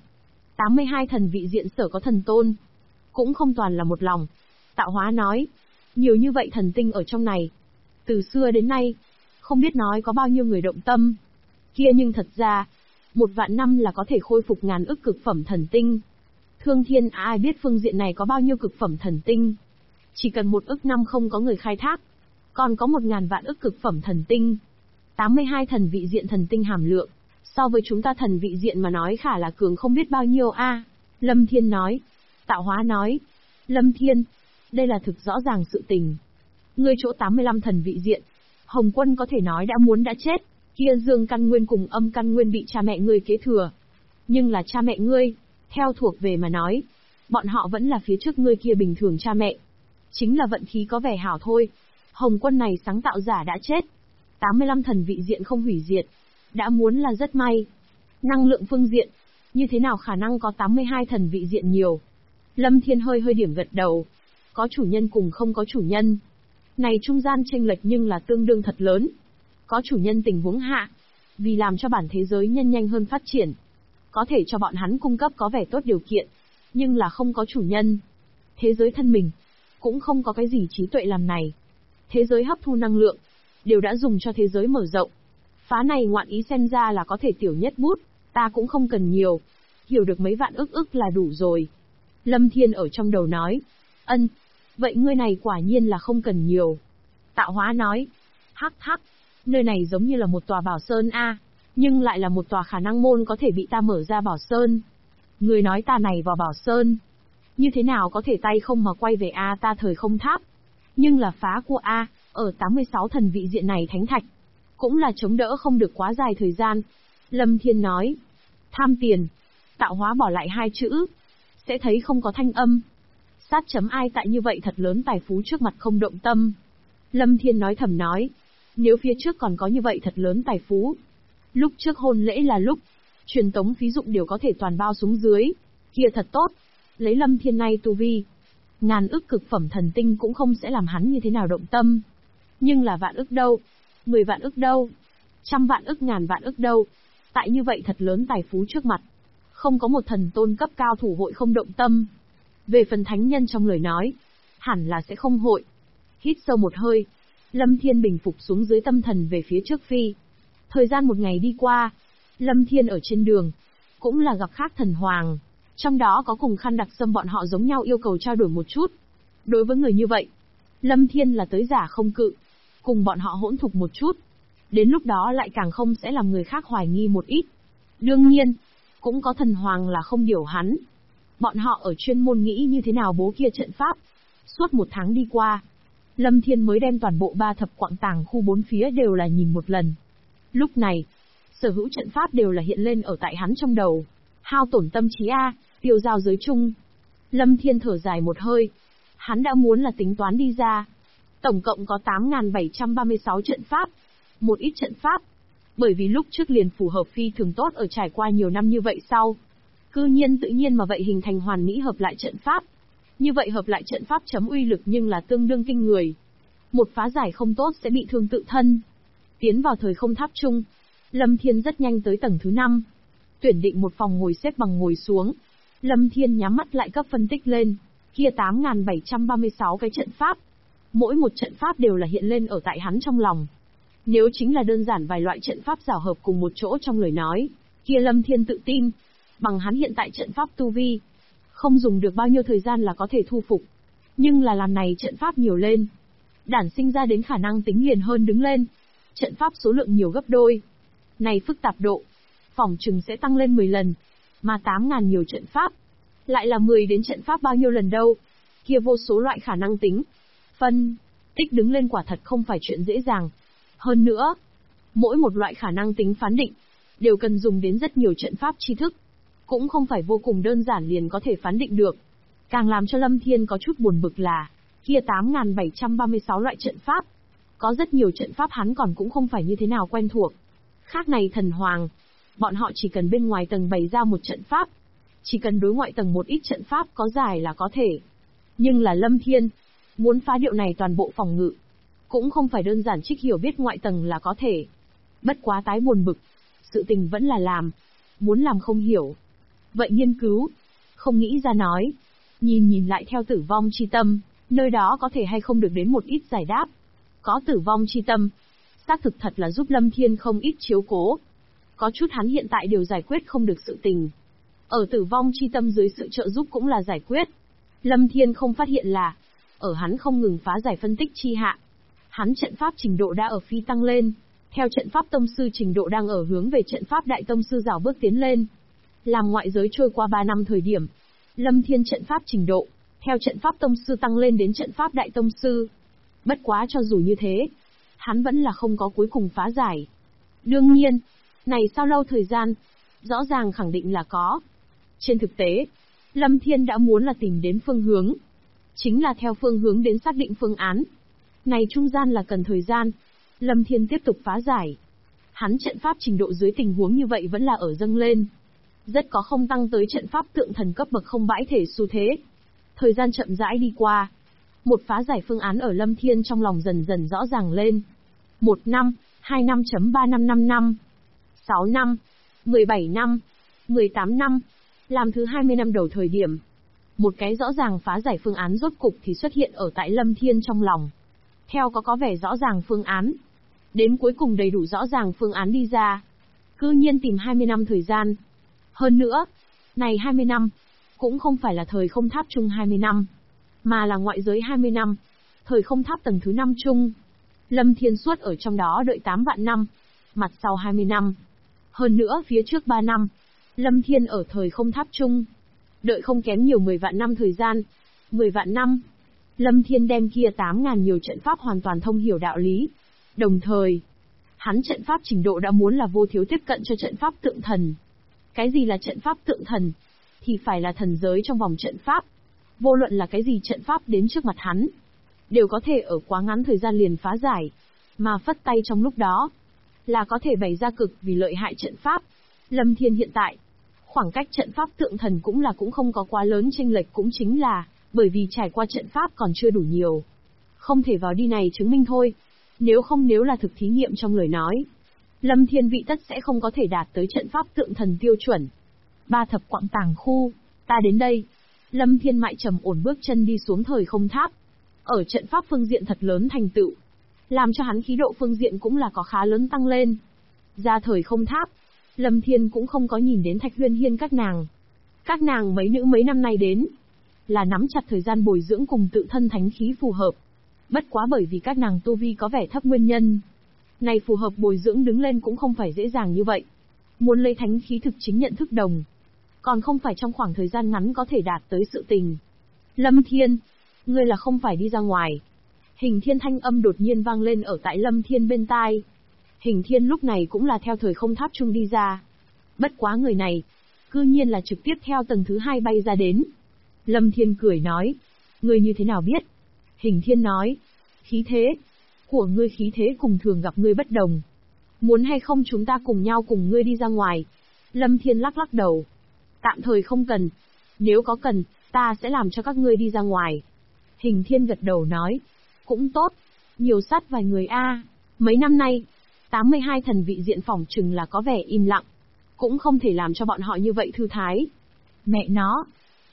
82 thần vị diện sở có thần tôn, cũng không toàn là một lòng. Tạo hóa nói, nhiều như vậy thần tinh ở trong này, từ xưa đến nay, không biết nói có bao nhiêu người động tâm. Kia nhưng thật ra, 1.000 năm là có thể khôi phục ngàn ức cực phẩm thần tinh. Thương thiên ai biết phương diện này có bao nhiêu cực phẩm thần tinh. Chỉ cần 1 ức năm không có người khai thác, còn có 1.000 vạn ức cực phẩm thần tinh. 82 thần vị diện thần tinh hàm lượng, so với chúng ta thần vị diện mà nói khả là cường không biết bao nhiêu a. Lâm Thiên nói. Tạo hóa nói. Lâm Thiên, đây là thực rõ ràng sự tình. Ngươi chỗ 85 thần vị diện, Hồng Quân có thể nói đã muốn đã chết, kia dương căn nguyên cùng âm căn nguyên bị cha mẹ ngươi kế thừa. Nhưng là cha mẹ ngươi, theo thuộc về mà nói, bọn họ vẫn là phía trước ngươi kia bình thường cha mẹ. Chính là vận khí có vẻ hảo thôi. Hồng Quân này sáng tạo giả đã chết. 85 thần vị diện không hủy diệt, đã muốn là rất may. Năng lượng phương diện, như thế nào khả năng có 82 thần vị diện nhiều? Lâm Thiên hơi điểm gật đầu. Có chủ nhân cùng không có chủ nhân. Này trung gian chênh lệch nhưng là tương đương thật lớn. Có chủ nhân tình huống hạ, vì làm cho bản thế giới nhanh hơn phát triển, có thể cho bọn hắn cung cấp có vẻ tốt điều kiện, nhưng là không có chủ nhân. Thế giới thân mình, cũng không có cái gì trí tuệ làm này. Thế giới hấp thu năng lượng, đều đã dùng cho thế giới mở rộng. Phá này ngoạn ý xem ra là có thể tiểu nhất bút, ta cũng không cần nhiều. Hiểu được mấy vạn ức là đủ rồi. Lâm Thiên ở trong đầu nói. Ân, vậy ngươi này quả nhiên là không cần nhiều. Tạo hóa nói. Hắc, nơi này giống như là một tòa bảo sơn a, nhưng lại là một tòa khả năng môn có thể bị ta mở ra bảo sơn. Ngươi nói ta này vào bảo sơn, như thế nào có thể tay không mà quay về a ta thời không tháp. Nhưng là phá của a, ở 86 thần vị diện này thánh thạch, cũng là chống đỡ không được quá dài thời gian. Lâm Thiên nói. Tham tiền. Tạo hóa bỏ lại 2 chữ, sẽ thấy không có thanh âm. Sát chấm ai tại như vậy thật lớn tài phú trước mặt không động tâm. Lâm Thiên nói thầm nói. Nếu phía trước còn có như vậy thật lớn tài phú, lúc trước hôn lễ là lúc, truyền tống phí dụng đều có thể toàn bao xuống dưới, kia thật tốt. Lấy Lâm Thiên nay tu vi, ngàn ức cực phẩm thần tinh cũng không sẽ làm hắn như thế nào động tâm. Nhưng là vạn ức đâu, 10 vạn ức đâu, 100 vạn ức ngàn vạn ức đâu. Tại như vậy thật lớn tài phú trước mặt, không có một thần tôn cấp cao thủ hội không động tâm. Về phần thánh nhân trong lời nói, hẳn là sẽ không hội. Hít sâu một hơi, Lâm Thiên bình phục xuống dưới tâm thần về phía trước phi. Thời gian một ngày đi qua, Lâm Thiên ở trên đường, cũng là gặp khác thần hoàng. Trong đó có cùng Khăn Đặc Sâm bọn họ giống nhau yêu cầu trao đổi một chút. Đối với người như vậy, Lâm Thiên là tới giả không cự, cùng bọn họ hỗn thục một chút. Đến lúc đó lại càng không sẽ làm người khác hoài nghi một ít. Đương nhiên, cũng có thần hoàng là không điều hắn. Bọn họ ở chuyên môn nghĩ như thế nào bố kia trận pháp. Suốt 1 tháng đi qua, Lâm Thiên mới đem toàn bộ 3 thập quặng tàng khu 4 phía đều là nhìn một lần. Lúc này, sở hữu trận pháp đều là hiện lên ở tại hắn trong đầu. Hao tổn tâm trí a, tiêu giao giới chung. Lâm Thiên thở dài một hơi. Hắn đã muốn là tính toán đi ra. Tổng cộng có 8.736 trận pháp. Một ít trận pháp, bởi vì lúc trước liền phù hợp phi thường tốt ở trải qua nhiều năm như vậy sau. Cư nhiên tự nhiên mà vậy hình thành hoàn mỹ hợp lại trận pháp. Như vậy hợp lại trận pháp chấm uy lực nhưng là tương đương kinh người. Một phá giải không tốt sẽ bị thương tự thân. Tiến vào thời không tháp chung, Lâm Thiên rất nhanh tới tầng thứ 5. Tuyển định một phòng ngồi xếp bằng ngồi xuống. Lâm Thiên nhắm mắt lại cấp phân tích lên. Kia 8.736 cái trận pháp. Mỗi một trận pháp đều là hiện lên ở tại hắn trong lòng. Nếu chính là đơn giản vài loại trận pháp rảo hợp cùng một chỗ trong lời nói, kia Lâm Thiên tự tin, bằng hắn hiện tại trận pháp tu vi, không dùng được bao nhiêu thời gian là có thể thu phục. Nhưng là làm này trận pháp nhiều lên, đản sinh ra đến khả năng tính liền hơn đứng lên. Trận pháp số lượng nhiều gấp đôi. Này phức tạp độ, phỏng chừng sẽ tăng lên 10 lần. Mà 8.000 nhiều trận pháp, lại là 10 đến trận pháp bao nhiêu lần đâu. Kia vô số loại khả năng tính, phân tích đứng lên quả thật không phải chuyện dễ dàng. Hơn nữa, mỗi một loại khả năng tính phán định, đều cần dùng đến rất nhiều trận pháp tri thức. Cũng không phải vô cùng đơn giản liền có thể phán định được. Càng làm cho Lâm Thiên có chút buồn bực là, kia 8.736 loại trận pháp. Có rất nhiều trận pháp hắn còn cũng không phải như thế nào quen thuộc. Khác này thần hoàng, bọn họ chỉ cần bên ngoài tầng bày ra một trận pháp. Chỉ cần đối ngoại tầng một ít trận pháp có giải là có thể. Nhưng là Lâm Thiên, muốn phá điệu này toàn bộ phòng ngự. Cũng không phải đơn giản trích hiểu biết ngoại tầng là có thể. Bất quá tái buồn bực. Sự tình vẫn là làm. Muốn làm không hiểu. Vậy nghiên cứu. Không nghĩ ra nói. Nhìn lại theo tử vong chi tâm, nơi đó có thể hay không được đến một ít giải đáp. Có tử vong chi tâm. Xác thực thật là giúp Lâm Thiên không ít chiếu cố. Có chút hắn hiện tại đều giải quyết không được sự tình. Ở tử vong chi tâm dưới sự trợ giúp cũng là giải quyết. Lâm Thiên không phát hiện là, ở hắn không ngừng phá giải phân tích chi hạ, hắn trận pháp trình độ đã ở phi tăng lên, theo trận pháp tông sư trình độ đang ở hướng về trận pháp đại tông sư rào bước tiến lên. Làm ngoại giới trôi qua 3 năm thời điểm, Lâm Thiên trận pháp trình độ, theo trận pháp tông sư tăng lên đến trận pháp đại tông sư. Bất quá cho dù như thế, hắn vẫn là không có cuối cùng phá giải. Đương nhiên, này sau lâu thời gian, rõ ràng khẳng định là có. Trên thực tế, Lâm Thiên đã muốn là tìm đến phương hướng. Chính là theo phương hướng đến xác định phương án. Này trung gian là cần thời gian. Lâm Thiên tiếp tục phá giải. Hắn trận pháp trình độ dưới tình huống như vậy vẫn là ở dâng lên. Rất có không tăng tới trận pháp tượng thần cấp bậc không bãi thể xu thế. Thời gian chậm rãi đi qua. Một phá giải phương án ở Lâm Thiên trong lòng dần dần rõ ràng lên. 1 năm, 2 năm.35 năm, 6 năm, 17 năm, 18 năm, làm thứ 20 năm đầu thời điểm. Một cái rõ ràng phá giải phương án rốt cục thì xuất hiện ở tại Lâm Thiên trong lòng. Theo có vẻ rõ ràng phương án. Đến cuối cùng đầy đủ rõ ràng phương án đi ra. Cư nhiên tìm 20 năm thời gian. Hơn nữa, này 20 năm, cũng không phải là thời không tháp chung 20 năm, mà là ngoại giới 20 năm, thời không tháp tầng thứ 5 chung. Lâm Thiên suốt ở trong đó đợi 8 vạn năm, mặt sau 20 năm. Hơn nữa phía trước 3 năm, Lâm Thiên ở thời không tháp chung, đợi không kém nhiều 10 vạn năm thời gian. 10 vạn năm, Lâm Thiên đem kia 8.000 nhiều trận pháp hoàn toàn thông hiểu đạo lý. Đồng thời, hắn trận pháp trình độ đã muốn là vô thiếu tiếp cận cho trận pháp tượng thần. Cái gì là trận pháp tượng thần? Thì phải là thần giới trong vòng trận pháp. Vô luận là cái gì trận pháp đến trước mặt hắn, đều có thể ở quá ngắn thời gian liền phá giải. Mà phất tay trong lúc đó, là có thể bày ra cực vì lợi hại trận pháp. Lâm Thiên hiện tại, khoảng cách trận pháp tượng thần cũng không có quá lớn chênh lệch, cũng chính là bởi vì trải qua trận pháp còn chưa đủ nhiều. Không thể vào đi này chứng minh thôi. Nếu là thực thí nghiệm trong lời nói, Lâm Thiên vị tất sẽ không có thể đạt tới trận pháp tượng thần tiêu chuẩn. 3 thập quặng tàng khu, ta đến đây. Lâm Thiên mại trầm ổn bước chân đi xuống thời không tháp. Ở trận pháp phương diện thật lớn thành tựu, làm cho hắn khí độ phương diện cũng là có khá lớn tăng lên. Ra thời không tháp, Lâm Thiên cũng không có nhìn đến Thạch Huyên Hiên các nàng. Các nàng mấy nữ mấy năm nay đến, là nắm chặt thời gian bồi dưỡng cùng tự thân thánh khí phù hợp. Bất quá bởi vì các nàng tu vi có vẻ thấp nguyên nhân, này phù hợp bồi dưỡng đứng lên cũng không phải dễ dàng như vậy. Muốn lấy thánh khí thực chính nhận thức đồng, còn không phải trong khoảng thời gian ngắn có thể đạt tới sự tình. Lâm Thiên, ngươi là không phải đi ra ngoài. Hình Thiên thanh âm đột nhiên vang lên ở tại Lâm Thiên bên tai. Hình Thiên lúc này cũng là theo thời không tháp chung đi ra. Bất quá người này, cư nhiên là trực tiếp theo tầng thứ 2 bay ra đến. Lâm Thiên cười nói, ngươi như thế nào biết? Hình Thiên nói, khí thế của ngươi khí thế cùng thường gặp ngươi bất đồng. Muốn hay không chúng ta cùng nhau cùng ngươi đi ra ngoài? Lâm Thiên lắc lắc đầu. Tạm thời không cần. Nếu có cần, ta sẽ làm cho các ngươi đi ra ngoài. Hình Thiên gật đầu nói, cũng tốt. Nhiều sát vài người a. Mấy năm nay, 82 thần vị diện phỏng chừng là có vẻ im lặng. Cũng không thể làm cho bọn họ như vậy thư thái. Mẹ nó,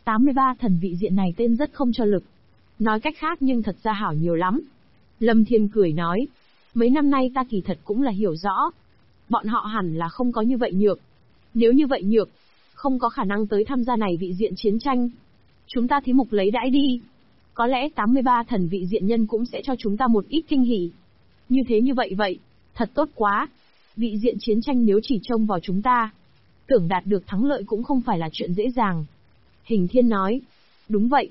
83 thần vị diện này tên rất không cho lực. Nói cách khác nhưng thật ra hảo nhiều lắm. Lâm Thiên cười nói, mấy năm nay ta kỳ thật cũng là hiểu rõ. Bọn họ hẳn là không có như vậy nhược. Nếu như vậy nhược, không có khả năng tới tham gia này vị diện chiến tranh. Chúng ta thí mục lấy đãi đi. Có lẽ 83 thần vị diện nhân cũng sẽ cho chúng ta một ít kinh hỉ. Như thế như vậy, thật tốt quá. Vị diện chiến tranh nếu chỉ trông vào chúng ta, tưởng đạt được thắng lợi cũng không phải là chuyện dễ dàng. Hình Thiên nói, đúng vậy,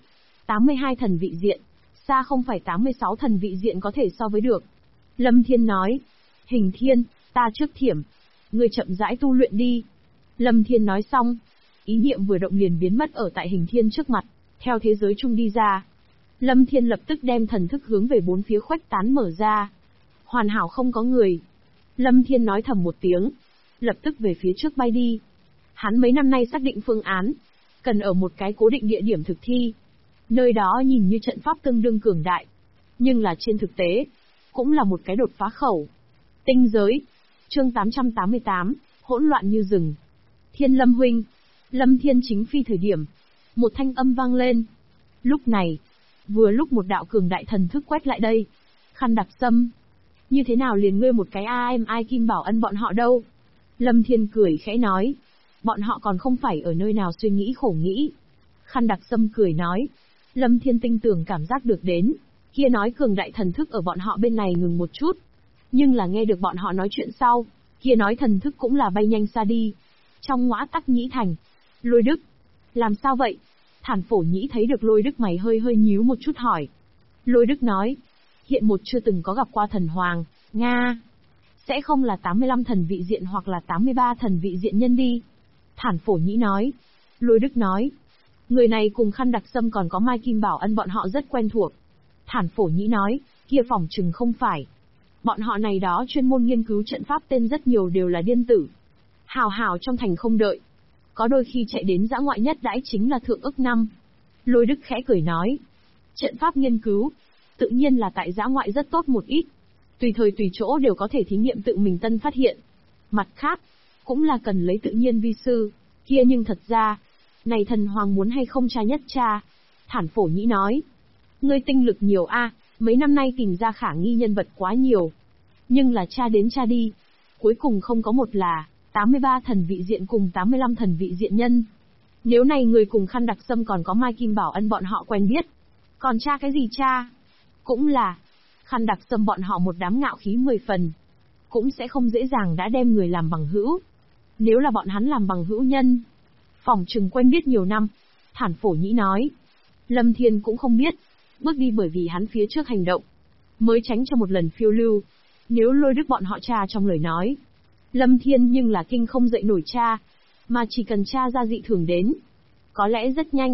82 thần vị diện, xa không phải 86 thần vị diện có thể so với được. Lâm Thiên nói, Hình Thiên, ta trước thiểm, ngươi chậm rãi tu luyện đi. Lâm Thiên nói xong, ý niệm vừa động liền biến mất ở tại Hình Thiên trước mặt, theo thế giới chung đi ra. Lâm Thiên lập tức đem thần thức hướng về bốn phía khuếch tán mở ra. Hoàn hảo không có người. Lâm Thiên nói thầm một tiếng, lập tức về phía trước bay đi. Hắn mấy năm nay xác định phương án, cần ở một cái cố định địa điểm thực thi. Nơi đó nhìn như trận pháp tương đương cường đại, nhưng là trên thực tế, cũng là một cái đột phá khẩu. Tinh giới, chương 888, hỗn loạn như rừng. Thiên Lâm huynh, Lâm Thiên chính phi thời điểm, một thanh âm vang lên. Lúc này, vừa lúc một đạo cường đại thần thức quét lại đây. Khăn Đặc Sâm, như thế nào liền ngươi một cái em ai Kim Bảo Ân bọn họ đâu? Lâm Thiên cười khẽ nói, bọn họ còn không phải ở nơi nào suy nghĩ khổ nghĩ. Khăn Đặc Sâm cười nói, Lâm Thiên tinh tường cảm giác được đến, kia nói cường đại thần thức ở bọn họ bên này ngừng một chút. Nhưng là nghe được bọn họ nói chuyện sau, kia nói thần thức cũng là bay nhanh xa đi. Trong ngõa tắc nhĩ thành, Lôi Đức, làm sao vậy? Thản Phổ Nhĩ thấy được Lôi Đức mày hơi nhíu một chút hỏi. Lôi Đức nói, hiện một chưa từng có gặp qua thần hoàng, Nga. Sẽ không là 85 thần vị diện hoặc là 83 thần vị diện nhân đi. Thản Phổ Nhĩ nói. Lôi Đức nói, người này cùng Khăn Đặc Sâm còn có Mai Kim Bảo Ân bọn họ rất quen thuộc. Thản Phổ Nhĩ nói, kia phỏng chừng không phải. Bọn họ này đó chuyên môn nghiên cứu trận pháp tên rất nhiều đều là điên tử. Hào hào trong thành không đợi. Có đôi khi chạy đến dã ngoại nhất đãi chính là thượng ức năm. Lôi Đức khẽ cười nói, trận pháp nghiên cứu, tự nhiên là tại dã ngoại rất tốt một ít. Tùy thời tùy chỗ đều có thể thí nghiệm tự mình tân phát hiện. Mặt khác, cũng là cần lấy tự nhiên vi sư, kia nhưng thật ra, này thần hoàng muốn hay không tra nhất tra. Thản Phổ Nhĩ nói, ngươi tinh lực nhiều a, mấy năm nay tìm ra khả nghi nhân vật quá nhiều. Nhưng là tra đến tra đi, cuối cùng không có một là 83 thần vị diện cùng 85 thần vị diện nhân. Nếu này người cùng Khăn Đặc Sâm còn có Mai Kim Bảo Ân bọn họ quen biết, còn tra cái gì tra? Cũng là, Khăn Đặc Sâm bọn họ một đám ngạo khí 10 phần, cũng sẽ không dễ dàng đã đem người làm bằng hữu. Nếu là bọn hắn làm bằng hữu nhân, phỏng chừng quen biết nhiều năm. Thản Phổ Nhĩ nói, Lâm Thiên cũng không biết, bước đi bởi vì hắn phía trước hành động, mới tránh cho một lần phiêu lưu. Nếu Lôi Đức bọn họ tra trong lời nói, Lâm Thiên nhưng là kinh không dậy nổi tra, mà chỉ cần tra ra dị thường đến, có lẽ rất nhanh,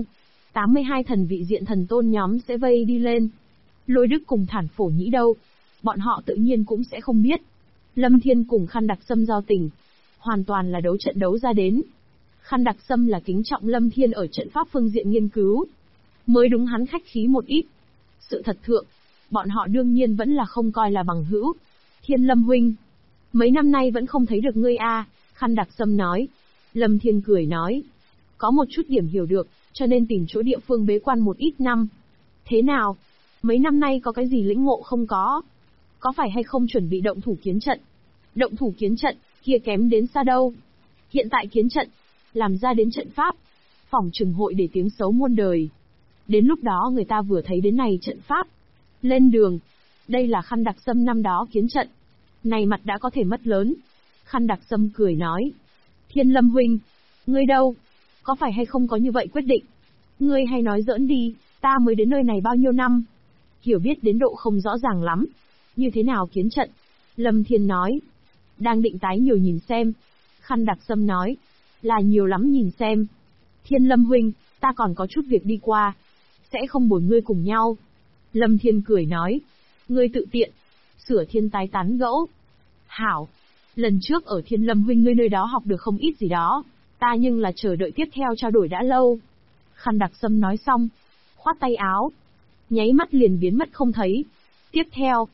82 thần vị diện thần tôn nhóm sẽ vây đi lên. Lôi Đức cùng Thản Phổ Nhĩ đâu, bọn họ tự nhiên cũng sẽ không biết. Lâm Thiên cùng Khăn Đặc Sâm giao tình, hoàn toàn là đấu trận đấu ra đến. Khăn Đặc Sâm là kính trọng Lâm Thiên ở trận pháp phương diện nghiên cứu, mới đúng hắn khách khí một ít. Sự thật thượng, bọn họ đương nhiên vẫn là không coi là bằng hữu. Thiên Lâm huynh, mấy năm nay vẫn không thấy được ngươi a. Khăn Đặc Sâm nói. Lâm Thiên cười nói, có một chút điểm hiểu được, cho nên tìm chỗ địa phương bế quan một ít năm. Thế nào? Mấy năm nay có cái gì lĩnh ngộ không có? Có phải hay không chuẩn bị động thủ kiến trận? Động thủ kiến trận, kia kém đến xa đâu. Hiện tại kiến trận, làm ra đến trận pháp, phỏng chừng hội để tiếng xấu muôn đời. Đến lúc đó người ta vừa thấy đến này trận pháp, lên đường. Đây là Khăn Đặc Sâm năm đó kiến trận. Này mặt đã có thể mất lớn. Khăn Đặc Sâm cười nói, Thiên Lâm huynh, ngươi đâu? Có phải hay không có như vậy quyết định? Ngươi hay nói giỡn đi, ta mới đến nơi này bao nhiêu năm? Hiểu biết đến độ không rõ ràng lắm. Như thế nào kiến trận? Lâm Thiên nói, đang định tái nhiều nhìn xem. Khăn Đặc Sâm nói, là nhiều lắm nhìn xem. Thiên Lâm huynh, ta còn có chút việc đi qua, sẽ không bồi ngươi cùng nhau. Lâm Thiên cười nói, ngươi tự tiện, sửa thiên tái tán gẫu. Hảo, lần trước ở Thiên Lâm huynh ngươi nơi đó học được không ít gì đó, ta nhưng là chờ đợi tiếp theo trao đổi đã lâu. Khăn Đặc Sâm nói xong, khoát tay áo, nháy mắt liền biến mất không thấy. Tiếp theo,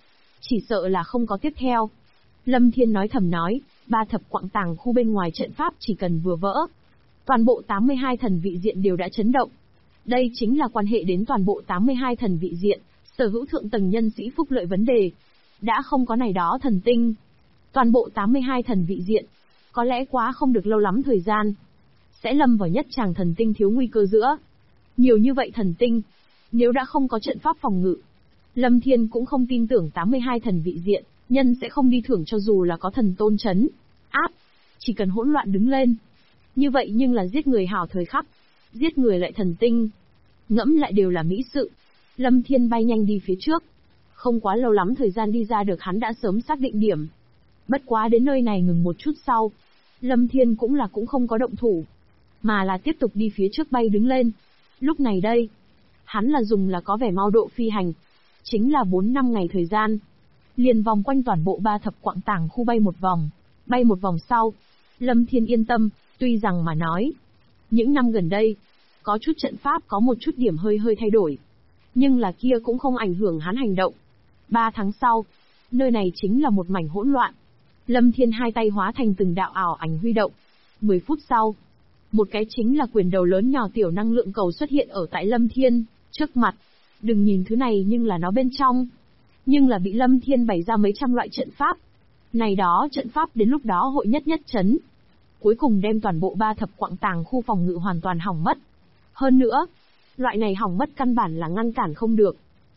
Chỉ sợ là không có tiếp theo. Lâm Thiên nói thầm nói, ba thập quặng tàng khu bên ngoài trận pháp chỉ cần vừa vỡ, toàn bộ 82 thần vị diện đều đã chấn động. Đây chính là quan hệ đến toàn bộ 82 thần vị diện, sở hữu thượng tầng nhân sĩ phúc lợi vấn đề. Đã không có này đó thần tinh. Toàn bộ 82 thần vị diện, có lẽ quá không được lâu lắm thời gian, sẽ lâm vào nhất tràng thần tinh thiếu nguy cơ giữa. Nhiều như vậy thần tinh, nếu đã không có trận pháp phòng ngự, Lâm Thiên cũng không tin tưởng 82 thần vị diện, nhân sẽ không đi thưởng cho dù là có thần tôn chấn áp, chỉ cần hỗn loạn đứng lên. Như vậy nhưng là giết người hảo thời khắc, giết người lại thần tinh. Ngẫm lại đều là mỹ sự. Lâm Thiên bay nhanh đi phía trước. Không quá lâu lắm thời gian đi ra được hắn đã sớm xác định điểm. Bất quá đến nơi này ngừng một chút sau, Lâm Thiên cũng không có động thủ, mà là tiếp tục đi phía trước bay đứng lên. Lúc này đây, hắn dùng có vẻ mau độ phi hành, chính là 4-5 ngày thời gian, liền vòng quanh toàn bộ ba thập quặng tàng khu bay một vòng. Bay một vòng sau, Lâm Thiên yên tâm, tuy rằng mà nói, những năm gần đây, có chút trận pháp có một chút điểm hơi thay đổi, nhưng là kia cũng không ảnh hưởng hắn hành động. 3 tháng sau, nơi này chính là một mảnh hỗn loạn. Lâm Thiên hai tay hóa thành từng đạo ảo ảnh huy động. 10 phút sau, một cái chính là quyền đầu lớn nhỏ tiểu năng lượng cầu xuất hiện ở tại Lâm Thiên trước mặt. Đừng nhìn thứ này nhưng là nó bên trong, nhưng là bị Lâm Thiên bày ra mấy trăm loại trận pháp. Này đó trận pháp đến lúc đó hội nhất chấn, cuối cùng đem toàn bộ ba thập quặng tàng khu phòng ngự hoàn toàn hỏng mất. Hơn nữa, loại này hỏng mất căn bản là ngăn cản không được.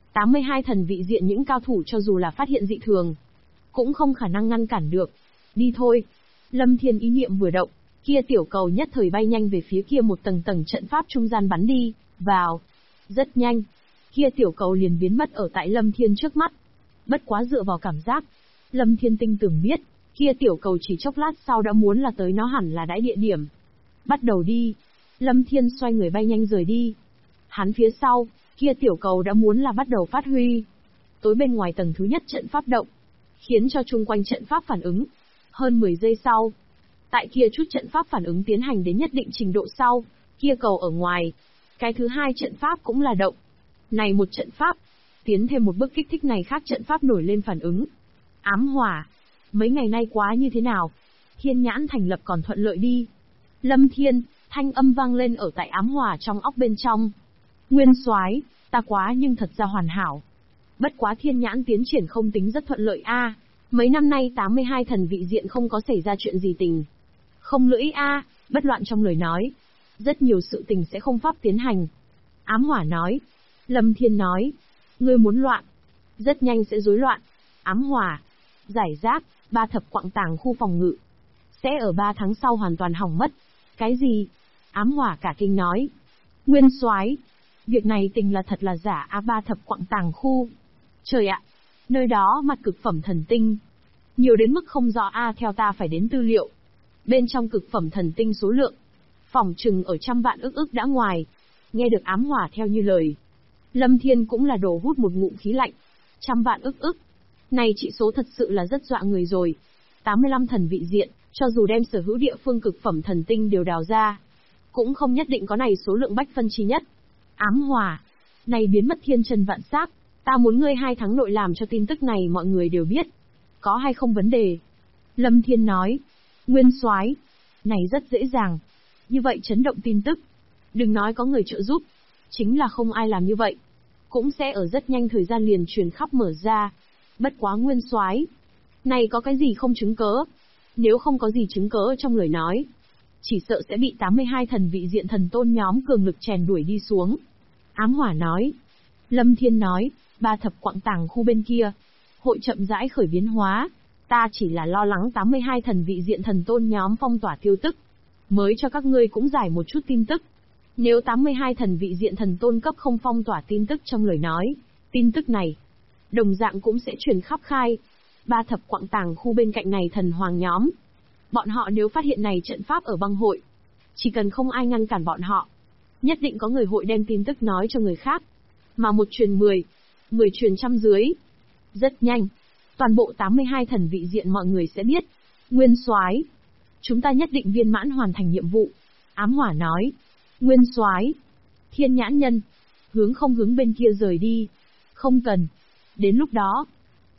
82 thần vị diện những cao thủ cho dù là phát hiện dị thường, cũng không khả năng ngăn cản được. Đi thôi. Lâm Thiên ý niệm vừa động, kia tiểu cầu nhất thời bay nhanh về phía kia một tầng trận pháp trung gian bắn đi vào. Rất nhanh, kia tiểu cầu liền biến mất ở tại Lâm Thiên trước mắt. Bất quá dựa vào cảm giác, Lâm Thiên tinh tưởng biết, kia tiểu cầu chỉ chốc lát sau đã muốn là tới nó hẳn là đãi địa điểm. Bắt đầu đi. Lâm Thiên xoay người bay nhanh rời đi. Hắn phía sau, kia tiểu cầu đã muốn là bắt đầu phát huy. Tối bên ngoài tầng thứ nhất trận pháp động, khiến cho chung quanh trận pháp phản ứng. Hơn 10 giây sau, tại kia chút trận pháp phản ứng tiến hành đến nhất định trình độ sau, kia cầu ở ngoài, cái thứ hai trận pháp cũng là động. Này một trận pháp, tiến thêm một bước kích thích này khác trận pháp nổi lên phản ứng. Ám hỏa, mấy ngày nay quá như thế nào? Thiên nhãn thành lập còn thuận lợi đi. Lâm Thiên, thanh âm vang lên ở tại ám hỏa trong óc bên trong. Nguyên soái, ta quá nhưng thật ra hoàn hảo. Bất quá thiên nhãn tiến triển không tính rất thuận lợi a. Mấy năm nay 82 thần vị diện không có xảy ra chuyện gì tình không lưỡi a, bất loạn trong lời nói. Rất nhiều sự tình sẽ không pháp tiến hành. Ám hỏa nói. Lâm Thiên nói. Ngươi muốn loạn, rất nhanh sẽ rối loạn. Ám hỏa, giải rác, ba thập quặng tàng khu phòng ngự, sẽ ở 3 tháng sau hoàn toàn hỏng mất. Cái gì? Ám hỏa cả kinh nói. Nguyên soái, việc này tình là thật là giả a, ba thập quặng tàng khu. Trời ạ, nơi đó mặt cực phẩm thần tinh. Nhiều đến mức không rõ a, theo ta phải đến tư liệu. Bên trong cực phẩm thần tinh số lượng, phỏng chừng ở trăm vạn ức đã ngoài. Nghe được ám hỏa theo như lời, Lâm Thiên cũng là đổ hút một ngụm khí lạnh. Trăm vạn ức. Này trị số thật sự là rất dọa người rồi. 85 thần vị diện, cho dù đem sở hữu địa phương cực phẩm thần tinh đều đào ra, cũng không nhất định có này số lượng bách phân chi nhất. Ám hỏa, này biến mất thiên chân vạn xác, ta muốn ngươi 2 tháng nội làm cho tin tức này mọi người đều biết. Có hay không vấn đề? Lâm Thiên nói. Nguyên soái, này rất dễ dàng. Như vậy chấn động tin tức, đừng nói có người trợ giúp, chính là không ai làm như vậy, cũng sẽ ở rất nhanh thời gian liền truyền khắp mở ra. Bất quá Nguyên soái, này có cái gì không chứng cớ? Nếu không có gì chứng cớ trong lời nói, chỉ sợ sẽ bị 82 thần vị diện thần tôn nhóm cường lực chèn đuổi đi xuống. Ám hỏa nói. Lâm Thiên nói, ba thập quặng tàng khu bên kia, hội chậm rãi khởi biến hóa. Ta chỉ là lo lắng 82 thần vị diện thần tôn nhóm phong tỏa tiêu tức, mới cho các ngươi cũng giải một chút tin tức. Nếu 82 thần vị diện thần tôn cấp không phong tỏa tin tức trong lời nói, tin tức này, đồng dạng cũng sẽ truyền khắp khai. Ba thập quặng tàng khu bên cạnh này thần hoàng nhóm, bọn họ nếu phát hiện này trận pháp ở băng hội, chỉ cần không ai ngăn cản bọn họ, nhất định có người hội đem tin tức nói cho người khác. Mà một truyền 10, 10 truyền trăm dưới. Rất nhanh, toàn bộ 82 thần vị diện mọi người sẽ biết. Nguyên soái, chúng ta nhất định viên mãn hoàn thành nhiệm vụ. Ám hỏa nói. Nguyên soái, thiên nhãn nhân, hướng không hướng bên kia rời đi. Không cần. Đến lúc đó,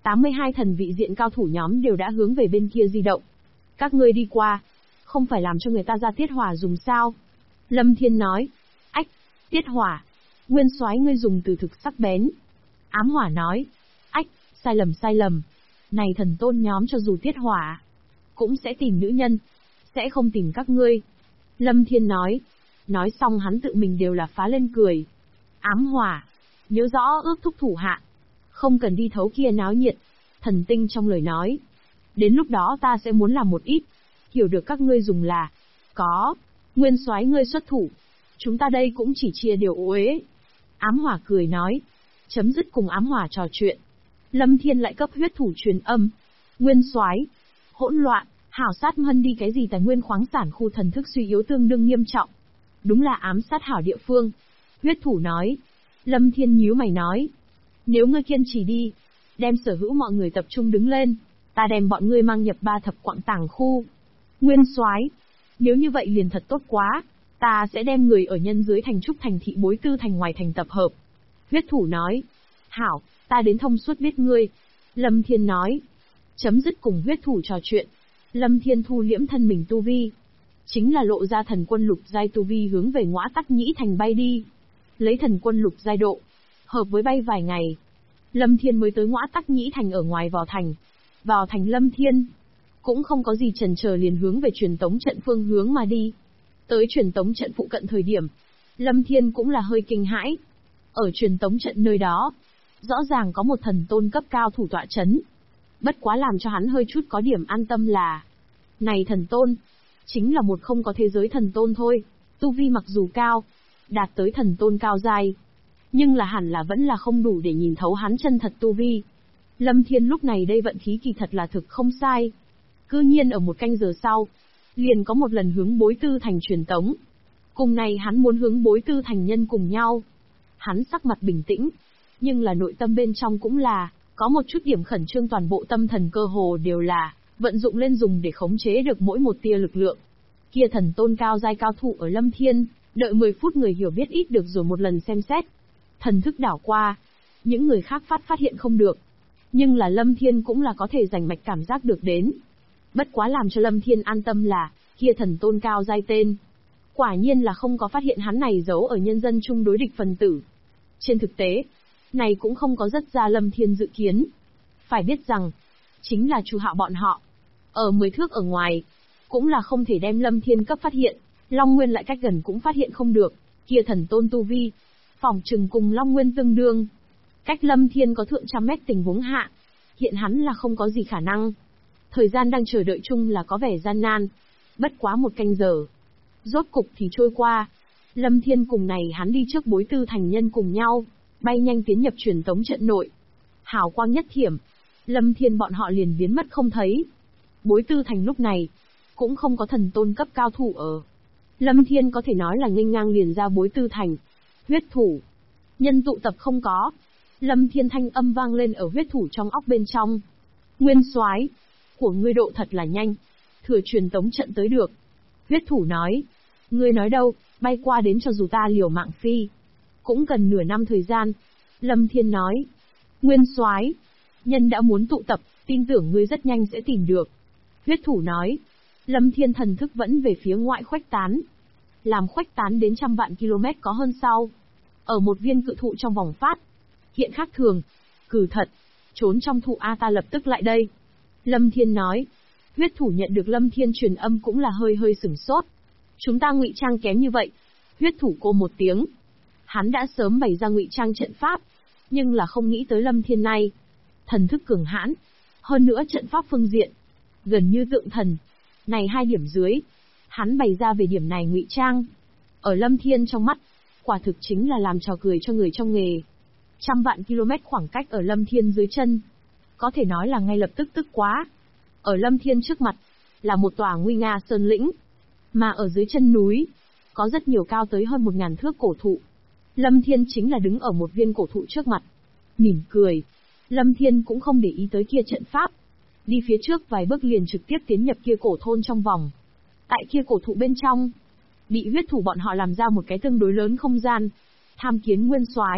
82 thần vị diện cao thủ nhóm đều đã hướng về bên kia di động. Các ngươi đi qua, không phải làm cho người ta ra tiết hỏa dùng sao? Lâm Thiên nói. Ách, tiết hỏa. Nguyên Soái ngươi dùng từ thực sắc bén. Ám Hỏa nói. Ách, sai lầm. Này thần tôn nhóm cho dù tiết hỏa, cũng sẽ tìm nữ nhân, sẽ không tìm các ngươi. Lâm Thiên nói. Nói xong hắn tự mình đều là phá lên cười. Ám Hỏa, nhớ rõ ước thúc thủ hạ, không cần đi thấu kia náo nhiệt. Thần tinh trong lời nói. Đến lúc đó ta sẽ muốn làm một ít, hiểu được các ngươi dùng là. Có, Nguyên Soái ngươi xuất thủ, chúng ta đây cũng chỉ chia điều uế. Ám Hỏa cười nói. Chấm dứt cùng Ám Hỏa trò chuyện, Lâm Thiên lại cấp huyết thủ truyền âm. Nguyên Soái, hỗn loạn, hảo sát hân đi cái gì tài nguyên khoáng sản khu thần thức suy yếu tương đương nghiêm trọng. Đúng là ám sát hảo địa phương. Huyết thủ nói. Lâm Thiên nhíu mày nói. Nếu ngươi kiên trì đi, đem sở hữu mọi người tập trung đứng lên, ta đem bọn ngươi mang nhập 3 thập quặng tàng khu. Nguyên Soái, nếu như vậy liền thật tốt quá, ta sẽ đem người ở nhân dưới thành trúc thành thị bối tư thành ngoài thành tập hợp. Huyết thủ nói. Hảo, ta đến thông suốt biết ngươi. Lâm Thiên nói. Chấm dứt cùng huyết thủ trò chuyện, Lâm Thiên thu liễm thân mình tu vi, chính là lộ ra thần quân lục giai tu vi hướng về Ngõa Tắc Nhĩ thành bay đi. Lấy thần quân lục giai độ, hợp với bay vài ngày, Lâm Thiên mới tới Ngõa Tắc Nhĩ thành ở ngoài vào thành. Vào thành Lâm Thiên cũng không có gì chần chờ liền hướng về truyền tống trận phương hướng mà đi. Tới truyền tống trận phụ cận thời điểm, Lâm Thiên cũng là hơi kinh hãi. Ở truyền tống trận nơi đó, rõ ràng có một thần tôn cấp cao thủ tọa chấn. Bất quá làm cho hắn hơi chút có điểm an tâm là, này thần tôn, chính là một không có thế giới thần tôn thôi. Tu vi mặc dù cao, đạt tới thần tôn cao giai, nhưng là hẳn là vẫn là không đủ để nhìn thấu hắn chân thật tu vi. Lâm Thiên lúc này đây vận khí kỳ thật là thực không sai. Cư nhiên ở một canh giờ sau, liền có một lần hướng bối tư thành truyền tống. Cùng này hắn muốn hướng bối tư thành nhân cùng nhau. Hắn sắc mặt bình tĩnh, nhưng là nội tâm bên trong cũng là, có một chút điểm khẩn trương, toàn bộ tâm thần cơ hồ đều là, vận dụng lên dùng để khống chế được mỗi một tia lực lượng. Kia thần tôn cao giai cao thủ ở Lâm Thiên, đợi 10 phút người hiểu biết ít được rồi một lần xem xét. Thần thức đảo qua, những người khác phát hiện không được. Nhưng là Lâm Thiên cũng là có thể rành mạch cảm giác được đến. Bất quá làm cho Lâm Thiên an tâm là, kia thần tôn cao giai tên. Quả nhiên là không có phát hiện hắn này giấu ở nhân dân chung đối địch phần tử. Trên thực tế, này cũng không có rất ra Lâm Thiên dự kiến. Phải biết rằng, chính là Chu Hạo bọn họ. Ở 10 thước ở ngoài, cũng là không thể đem Lâm Thiên cấp phát hiện. Long Nguyên lại cách gần cũng phát hiện không được. Kia thần tôn tu vi, phỏng chừng cùng Long Nguyên tương đương. Cách Lâm Thiên có thượng trăm mét tình huống hạ, hiện hắn là không có gì khả năng. Thời gian đang chờ đợi chung là có vẻ gian nan. Bất quá một canh giờ, rốt cục thì trôi qua. Lâm Thiên cùng này hắn đi trước bối tư thành nhân cùng nhau, bay nhanh tiến nhập truyền tống trận nội. Hào quang nhất thiểm, Lâm Thiên bọn họ liền biến mất không thấy. Bối tư thành lúc này, cũng không có thần tôn cấp cao thủ ở. Lâm Thiên có thể nói là nghênh ngang liền ra bối tư thành. Huyết thủ, nhân tụ tập không có. Lâm Thiên thanh âm vang lên ở huyết thủ trong óc bên trong. Nguyên Soái, của ngươi độ thật là nhanh, thừa truyền tống trận tới được. Huyết thủ nói, ngươi nói đâu, bay qua đến cho dù ta liều mạng phi, cũng cần nửa năm thời gian. Lâm Thiên nói, Nguyên Soái, nhân đã muốn tụ tập, tin tưởng ngươi rất nhanh sẽ tìm được. Huyết thủ nói, Lâm Thiên thần thức vẫn về phía ngoại khuếch tán. Làm khuếch tán đến trăm vạn km có hơn sau. Ở một viên cự thụ trong vòng phát, hiện khác thường, cử thật, trốn trong thụ A ta lập tức lại đây. Lâm Thiên nói, huyết thủ nhận được Lâm Thiên truyền âm cũng là hơi sửng sốt. Chúng ta ngụy trang kém như vậy. Huyết thủ cô một tiếng. Hắn đã sớm bày ra ngụy trang trận pháp, nhưng là không nghĩ tới Lâm Thiên này. Thần thức cường hãn, hơn nữa trận pháp phương diện, gần như tượng thần. Này 2 điểm dưới, hắn bày ra về điểm này ngụy trang. Ở Lâm Thiên trong mắt, quả thực chính là làm trò cười cho người trong nghề. Trăm vạn km khoảng cách ở Lâm Thiên dưới chân, có thể nói là ngay lập tức tức quá. Ở Lâm Thiên trước mặt, là một tòa nguy nga sơn lĩnh. Mà ở dưới chân núi, có rất nhiều cao tới hơn 1000 thước cổ thụ. Lâm Thiên chính là đứng ở một viên cổ thụ trước mặt. Mỉm cười, Lâm Thiên cũng không để ý tới kia trận pháp. Đi phía trước vài bước liền trực tiếp tiến nhập kia cổ thôn trong vòng. Tại kia cổ thụ bên trong, bị huyết thủ bọn họ làm ra một cái tương đối lớn không gian. Tham kiến Nguyên Soái.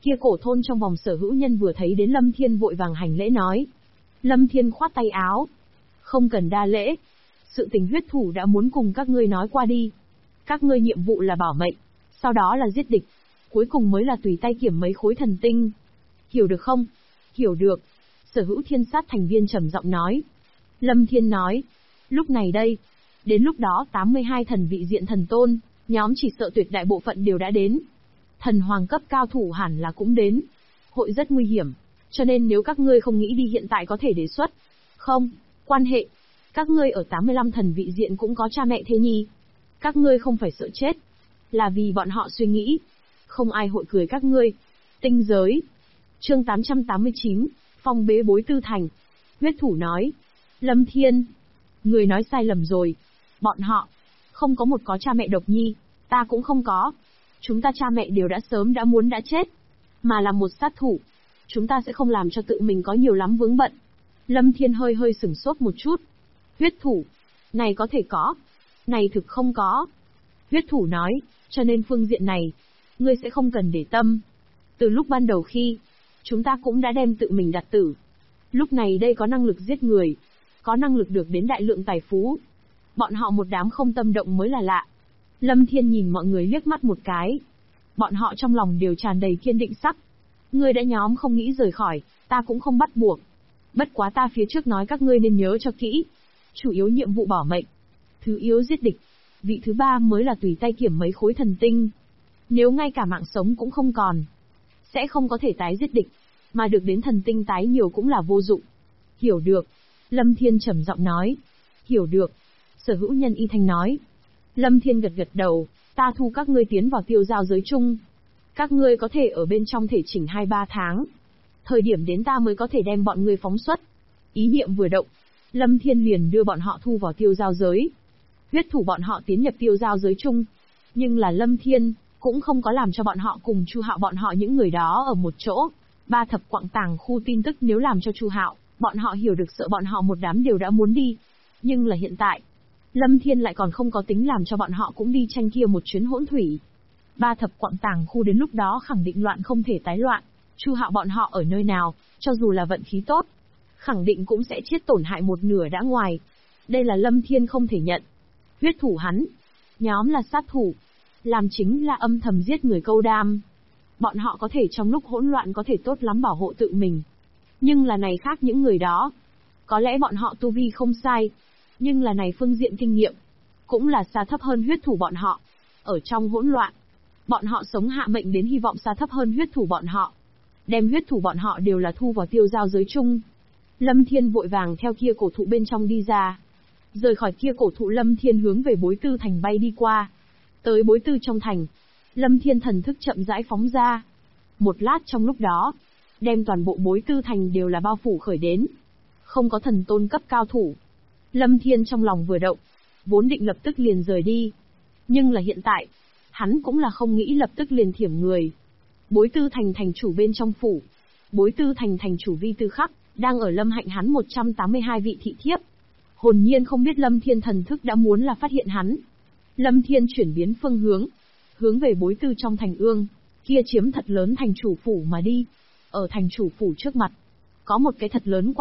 Kia cổ thôn trong vòng sở hữu nhân vừa thấy đến Lâm Thiên vội vàng hành lễ nói. Lâm Thiên khoát tay áo. Không cần đa lễ. Sự tình huyết thủ đã muốn cùng các ngươi nói qua đi. Các ngươi nhiệm vụ là bảo mệnh, sau đó là giết địch, cuối cùng mới là tùy tay kiểm mấy khối thần tinh. Hiểu được không? Hiểu được. Sở hữu thiên sát thành viên trầm giọng nói. Lâm Thiên nói. Lúc này đây, đến lúc đó 82 thần vị diện thần tôn, nhóm chỉ sợ tuyệt đại bộ phận đều đã đến. Thần hoàng cấp cao thủ hẳn là cũng đến. Hội rất nguy hiểm, cho nên nếu các ngươi không nghĩ đi hiện tại có thể đề xuất. Không, quan hệ. Các ngươi ở 85 thần vị diện cũng có cha mẹ thế nhi. Các ngươi không phải sợ chết, là vì bọn họ suy nghĩ. Không ai hội cười các ngươi. Tinh giới. Chương 889, phong bế bối tư thành. Huyết thủ nói. Lâm Thiên, người nói sai lầm rồi. Bọn họ, không có một có cha mẹ độc nhi, ta cũng không có. Chúng ta cha mẹ đều đã sớm đã muốn đã chết. Mà là một sát thủ. Chúng ta sẽ không làm cho tự mình có nhiều lắm vướng bận. Lâm Thiên hơi hơi sửng sốt một chút. Huyết thủ, này có thể có. Này thực không có. Huyết thủ nói, cho nên phương diện này, ngươi sẽ không cần để tâm. Từ lúc ban đầu khi, chúng ta cũng đã đem tự mình đặt tử. Lúc này đây có năng lực giết người, có năng lực được đến đại lượng tài phú. Bọn họ một đám không tâm động mới là lạ. Lâm Thiên nhìn mọi người liếc mắt một cái. Bọn họ trong lòng đều tràn đầy kiên định sắc. Ngươi đã nhóm không nghĩ rời khỏi, ta cũng không bắt buộc. Bất quá ta phía trước nói các ngươi nên nhớ cho kỹ. Chủ yếu nhiệm vụ bảo mệnh, thứ yếu giết địch, vị thứ ba mới là tùy tay kiểm mấy khối thần tinh. Nếu ngay cả mạng sống cũng không còn, sẽ không có thể tái giết địch, mà được đến thần tinh tái nhiều cũng là vô dụng. Hiểu được. Lâm Thiên trầm giọng nói. Hiểu được. Sở hữu nhân y thanh nói. Lâm Thiên gật gật đầu, ta thu các ngươi tiến vào tiêu giao giới chung. Các ngươi có thể ở bên trong thể chỉnh 2-3 tháng. Thời điểm đến ta mới có thể đem bọn ngươi phóng xuất. Ý niệm vừa động, Lâm Thiên liền đưa bọn họ thu vào tiêu giao giới. Huyết thủ bọn họ tiến nhập tiêu giao giới chung. Nhưng là Lâm Thiên, cũng không có làm cho bọn họ cùng Chu Hạo bọn họ những người đó ở một chỗ. Ba thập quặng tàng khu tin tức nếu làm cho Chu Hạo, bọn họ hiểu được sợ bọn họ một đám đều đã muốn đi. Nhưng là hiện tại, Lâm Thiên lại còn không có tính làm cho bọn họ cũng đi tranh kia một chuyến hỗn thủy. Ba thập quặng tàng khu đến lúc đó khẳng định loạn không thể tái loạn. Chu Hạo bọn họ ở nơi nào, cho dù là vận khí tốt, khẳng định cũng sẽ chết tổn hại một nửa đã ngoài. Đây là Lâm Thiên không thể nhận. Huyết thủ hắn, nhóm là sát thủ, làm chính là âm thầm giết người câu đam. Bọn họ có thể trong lúc hỗn loạn có thể tốt lắm bảo hộ tự mình. Nhưng là này khác những người đó. Có lẽ bọn họ tu vi không sai, nhưng là này phương diện kinh nghiệm, cũng là xa thấp hơn huyết thủ bọn họ. Ở trong hỗn loạn, bọn họ sống hạ mệnh đến hy vọng xa thấp hơn huyết thủ bọn họ. Đem huyết thủ bọn họ đều là thu vào tiêu giao giới chung. Lâm Thiên vội vàng theo kia cổ thụ bên trong đi ra. Rời khỏi kia cổ thụ Lâm Thiên hướng về bối tư thành bay đi qua. Tới bối tư trong thành, Lâm Thiên thần thức chậm rãi phóng ra. Một lát trong lúc đó, đem toàn bộ bối tư thành đều là bao phủ khởi đến. Không có thần tôn cấp cao thủ. Lâm Thiên trong lòng vừa động, vốn định lập tức liền rời đi. Nhưng là hiện tại, hắn cũng là không nghĩ lập tức liền thiểm người. Bối tư thành thành chủ bên trong phủ. Bối tư thành thành chủ Vi Tư Khắc, đang ở Lâm Hạnh hắn 182 vị thị thiếp. Hồn nhiên không biết Lâm Thiên thần thức đã muốn là phát hiện hắn. Lâm Thiên chuyển biến phương hướng, hướng về bối tư trong thành ương, kia chiếm thật lớn thành chủ phủ mà đi. Ở thành chủ phủ trước mặt, có một cái thật lớn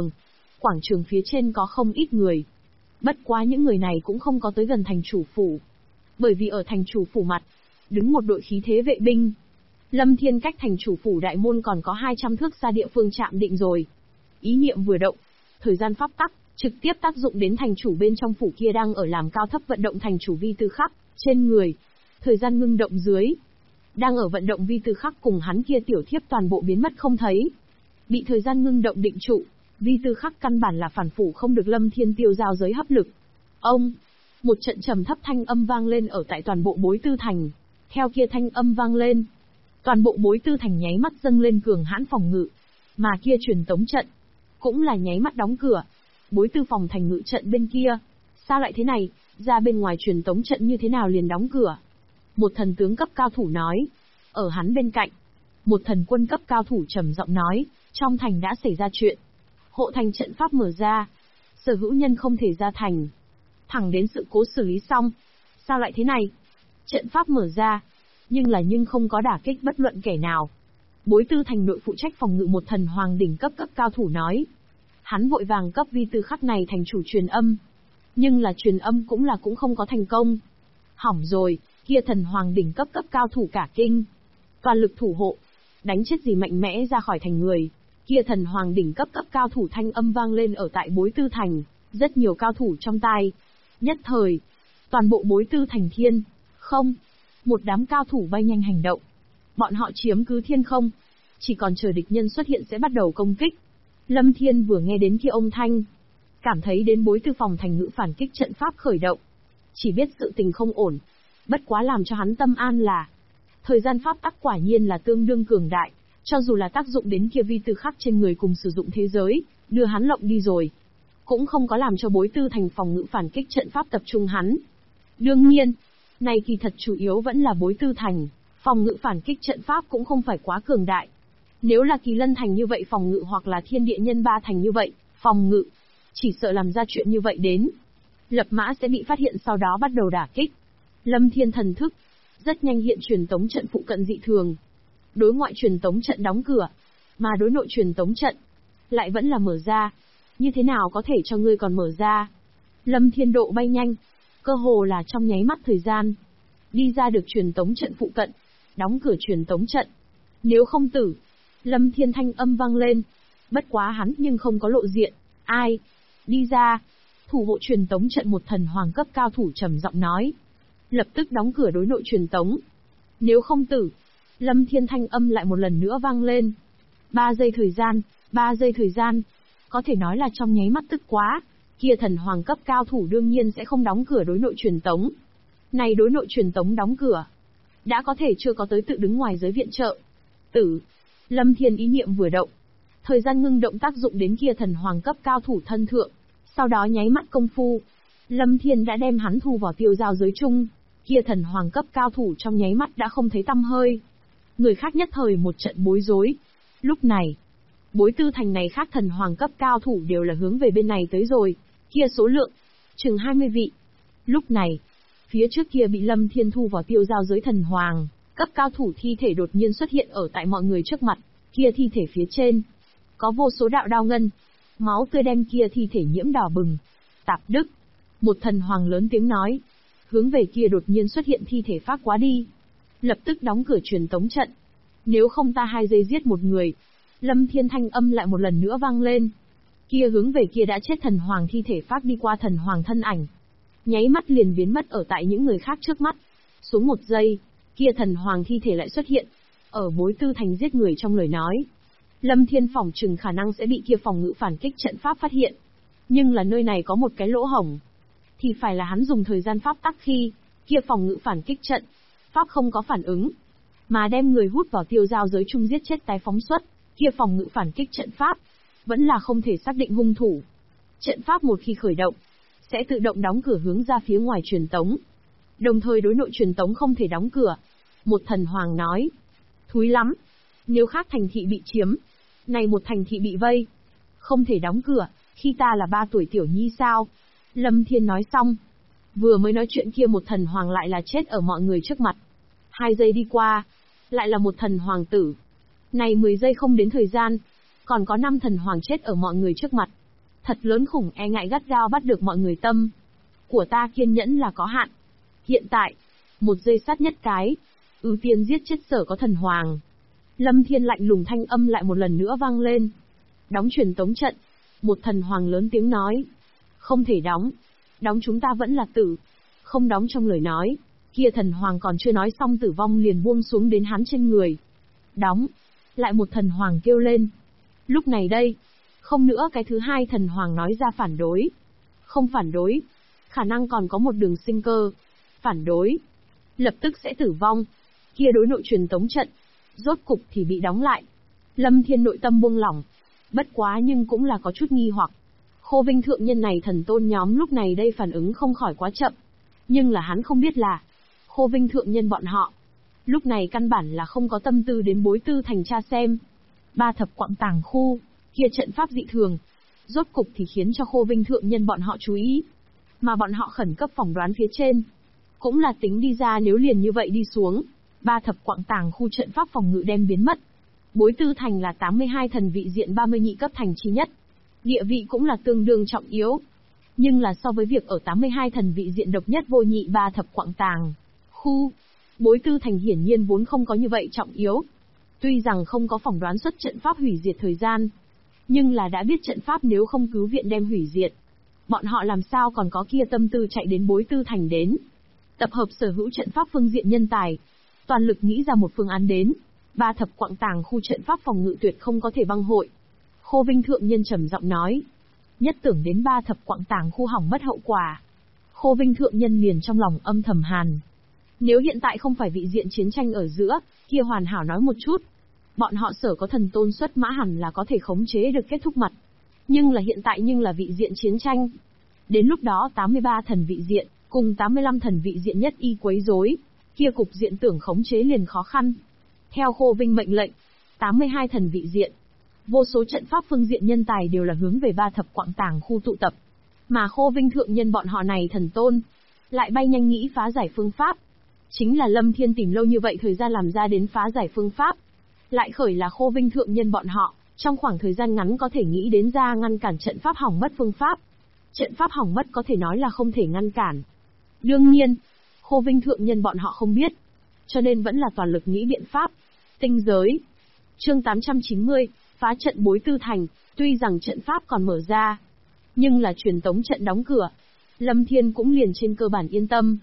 quảng trường phía trên có không ít người. Bất quá những người này cũng không có tới gần thành chủ phủ. Bởi vì ở thành chủ phủ mặt, đứng một đội khí thế vệ binh. Lâm Thiên cách thành chủ phủ đại môn còn có 200 thước xa địa phương chạm định rồi. Ý niệm vừa động, thời gian pháp tắc, trực tiếp tác dụng đến thành chủ bên trong phủ kia đang ở làm cao thấp vận động thành chủ Vi Tư Khắc, trên người. Thời gian ngưng động dưới. Đang ở vận động Vi Tư Khắc cùng hắn kia tiểu thiếp toàn bộ biến mất không thấy. Bị thời gian ngưng động định trụ, Vi Tư Khắc căn bản là phản phủ không được Lâm Thiên tiêu giao giới hấp lực. Ông! Một trận trầm thấp thanh âm vang lên ở tại toàn bộ bối tư thành. Theo kia thanh âm vang lên, toàn bộ bối tư thành nháy mắt dâng lên cường hãn phòng ngự. Mà kia truyền tống trận, cũng là nháy mắt đóng cửa. Bối tư phòng thành ngự trận bên kia, sao lại thế này, ra bên ngoài truyền tống trận như thế nào liền đóng cửa. Một thần tướng cấp cao thủ nói. Ở hắn bên cạnh, một thần quân cấp cao thủ trầm giọng nói, trong thành đã xảy ra chuyện. Hộ thành trận pháp mở ra, sở hữu nhân không thể ra thành. Thẳng đến sự cố xử lý xong. Sao lại thế này? Trận pháp mở ra, nhưng không có đả kích bất luận kẻ nào. Bối Tư Thành nội phụ trách phòng ngự một thần hoàng đỉnh cấp cao thủ nói. Hắn vội vàng cấp vi tư khắc này thành chủ truyền âm. Nhưng là truyền âm cũng không có thành công. Hỏng rồi, kia thần hoàng đỉnh cấp cao thủ cả kinh. Toàn lực thủ hộ, đánh chết gì mạnh mẽ ra khỏi thành người. Kia thần hoàng đỉnh cấp cao thủ thanh âm vang lên ở tại Bối Tư Thành, rất nhiều cao thủ trong tai. Nhất thời, toàn bộ Bối Tư Thành thiên, không, một đám cao thủ bay nhanh hành động. Bọn họ chiếm cứ thiên không, chỉ còn chờ địch nhân xuất hiện sẽ bắt đầu công kích. Lâm Thiên vừa nghe đến kia ông thanh, cảm thấy đến Bối Tư phòng thành ngữ phản kích trận pháp khởi động. Chỉ biết sự tình không ổn, bất quá làm cho hắn tâm an là thời gian pháp tắc quả nhiên là tương đương cường đại, cho dù là tác dụng đến kia vi tư khắc trên người cùng sử dụng thế giới, đưa hắn lộng đi rồi, cũng không có làm cho Bối Tư Thành phòng ngự phản kích trận pháp tập trung hắn. Đương nhiên, này kỳ thật chủ yếu vẫn là Bối Tư Thành, phòng ngự phản kích trận pháp cũng không phải quá cường đại. Nếu là Kỳ Lân Thành như vậy phòng ngự hoặc là Thiên Địa Nhân Ba Thành như vậy, phòng ngự, chỉ sợ làm ra chuyện như vậy đến. Lập Mã sẽ bị phát hiện sau đó bắt đầu đả kích. Lâm Thiên thần thức, rất nhanh hiện truyền tống trận phụ cận dị thường. Đối ngoại truyền tống trận đóng cửa, mà đối nội truyền tống trận, lại vẫn là mở ra. Như thế nào có thể cho ngươi còn mở ra? Lâm Thiên độ bay nhanh, cơ hồ là trong nháy mắt thời gian. Đi ra được truyền tống trận phụ cận, đóng cửa truyền tống trận. Nếu không tử, Lâm Thiên thanh âm vang lên. Bất quá hắn nhưng không có lộ diện. Ai? Đi ra. Thủ hộ truyền tống trận một thần hoàng cấp cao thủ trầm giọng nói. Lập tức đóng cửa đối nội truyền tống. Nếu không tử, Lâm Thiên thanh âm lại một lần nữa vang lên. 3 giây thời gian. Có thể nói là trong nháy mắt tức quá. Kia thần hoàng cấp cao thủ đương nhiên sẽ không đóng cửa đối nội truyền tống. Này đối nội truyền tống đóng cửa, đã có thể chưa có tới tự đứng ngoài giới viện trợ. Tử. Lâm Thiên ý niệm vừa động. Thời gian ngưng động tác dụng đến kia thần hoàng cấp cao thủ thân thượng. Sau đó nháy mắt công phu, Lâm Thiên đã đem hắn thu vào tiêu giao giới chung. Kia thần hoàng cấp cao thủ trong nháy mắt đã không thấy tăm hơi. Người khác nhất thời một trận bối rối. Lúc này, Bối Tư Thành này khác thần hoàng cấp cao thủ đều là hướng về bên này tới rồi. Kia số lượng, chừng 20 vị. Lúc này, phía trước kia bị Lâm Thiên thu vào tiêu giao giới thần hoàng cấp cao thủ thi thể đột nhiên xuất hiện ở tại mọi người trước mặt. Kia thi thể phía trên, có vô số đạo đao ngân, máu tươi đem kia thi thể nhiễm đỏ bừng. Tạp Đức, một thần hoàng lớn tiếng nói, hướng về kia đột nhiên xuất hiện thi thể phát quá đi. Lập tức đóng cửa truyền tống trận. Nếu không ta 2 giây giết một người. Lâm Thiên thanh âm lại một lần nữa vang lên. Kia hướng về kia đã chết thần hoàng thi thể phát đi qua thần hoàng thân ảnh. Nháy mắt liền biến mất ở tại những người khác trước mắt. Xuống 1 giây, kia thần hoàng thi thể lại xuất hiện. Ở Bối Tư Thành giết người trong lời nói. Lâm Thiên phỏng chừng khả năng sẽ bị kia phòng ngự phản kích trận pháp phát hiện. Nhưng là nơi này có một cái lỗ hổng. Thì phải là hắn dùng thời gian pháp tắc khi, kia phòng ngự phản kích trận, pháp không có phản ứng. Mà đem người hút vào tiêu giao giới chung giết chết tái phóng xuất, kia phòng ngự phản kích trận pháp, vẫn là không thể xác định hung thủ. Trận pháp một khi khởi động, sẽ tự động đóng cửa hướng ra phía ngoài truyền tống. Đồng thời đối nội truyền tống không thể đóng cửa. Một thần hoàng nói, thúi lắm, nếu khác thành thị bị chiếm, này một thành thị bị vây, không thể đóng cửa, khi ta là 3 tuổi tiểu nhi sao? Lâm Thiên nói xong, vừa mới nói chuyện kia một thần hoàng lại là chết ở mọi người trước mặt. 2 giây đi qua, lại là một thần hoàng tử. Này 10 giây không đến thời gian, còn có 5 thần hoàng chết ở mọi người trước mặt. Thật lớn khủng e ngại gắt gao bắt được mọi người tâm. Của ta kiên nhẫn là có hạn. Hiện tại, 1 giây sát nhất cái, ưu tiên giết chết sở có thần hoàng. Lâm Thiên lạnh lùng thanh âm lại một lần nữa vang lên. Đóng truyền tống trận. Một thần hoàng lớn tiếng nói. Không thể đóng. Đóng chúng ta vẫn là tử. Không đóng trong lời nói. Kia thần hoàng còn chưa nói xong tử vong liền buông xuống đến hắn trên người. Đóng. Lại một thần hoàng kêu lên. Lúc này đây. Không nữa cái thứ 2 thần hoàng nói ra phản đối. Không phản đối. Khả năng còn có một đường sinh cơ. Phản đối. Lập tức sẽ tử vong. Kia đối nội truyền tống trận. Rốt cục thì bị đóng lại. Lâm Thiên nội tâm buông lỏng. Bất quá nhưng cũng là có chút nghi hoặc. Khô Vinh thượng nhân này thần tôn nhóm lúc này đây phản ứng không khỏi quá chậm. Nhưng là hắn không biết là Khô Vinh thượng nhân bọn họ lúc này căn bản là không có tâm tư đến Bối Tư Thành tra xem. 3 thập quặng tàng khu, kia trận pháp dị thường. Rốt cục thì khiến cho Khô Vinh thượng nhân bọn họ chú ý. Mà bọn họ khẩn cấp phỏng đoán phía trên. Cũng là tính đi ra nếu liền như vậy đi xuống. 3 thập quặng tàng khu trận pháp phòng ngự đem biến mất. Bối Tư Thành là 82 thần vị diện 30 nhị cấp thành chi nhất. Địa vị cũng là tương đương trọng yếu. Nhưng là so với việc ở 82 thần vị diện độc nhất vô nhị ba thập quặng tàng khu, Bối Tư Thành hiển nhiên vốn không có như vậy trọng yếu. Tuy rằng không có phỏng đoán xuất trận pháp hủy diệt thời gian, nhưng là đã biết trận pháp nếu không cứu viện đem hủy diệt. Bọn họ làm sao còn có kia tâm tư chạy đến Bối Tư Thành đến. Tập hợp sở hữu trận pháp phương diện nhân tài, toàn lực nghĩ ra một phương án đến. Ba thập quặng tàng khu trận pháp phòng ngự tuyệt không có thể băng hội. Khô Vinh thượng nhân trầm giọng nói. Nhất tưởng đến ba thập quặng tàng khu hỏng mất hậu quả. Khô Vinh thượng nhân liền trong lòng âm thầm hàn. Nếu hiện tại không phải vị diện chiến tranh ở giữa, kia hoàn hảo nói một chút. Bọn họ sở có thần tôn xuất mã hẳn là có thể khống chế được kết thúc mặt. Nhưng là hiện tại nhưng là vị diện chiến tranh. Đến lúc đó 83 thần vị diện, cùng 85 thần vị diện nhất y quấy rối, kia cục diện tưởng khống chế liền khó khăn. Theo Khô Vinh mệnh lệnh, 82 thần vị diện, vô số trận pháp phương diện nhân tài đều là hướng về ba thập quặng tàng khu tụ tập. Mà Khô Vinh thượng nhân bọn họ này thần tôn, lại bay nhanh nghĩ phá giải phương pháp. Chính là Lâm Thiên tìm lâu như vậy thời gian làm ra đến phá giải phương pháp. Lại khởi là Khô Vinh thượng nhân bọn họ, trong khoảng thời gian ngắn có thể nghĩ đến ra ngăn cản trận pháp hỏng mất phương pháp. Trận pháp hỏng mất có thể nói là không thể ngăn cản. Đương nhiên, Khô Vinh thượng nhân bọn họ không biết, cho nên vẫn là toàn lực nghĩ biện pháp. Tinh giới. Chương 890, phá trận Bối Tư Thành, tuy rằng trận pháp còn mở ra, nhưng là truyền tống trận đóng cửa. Lâm Thiên cũng liền trên cơ bản yên tâm.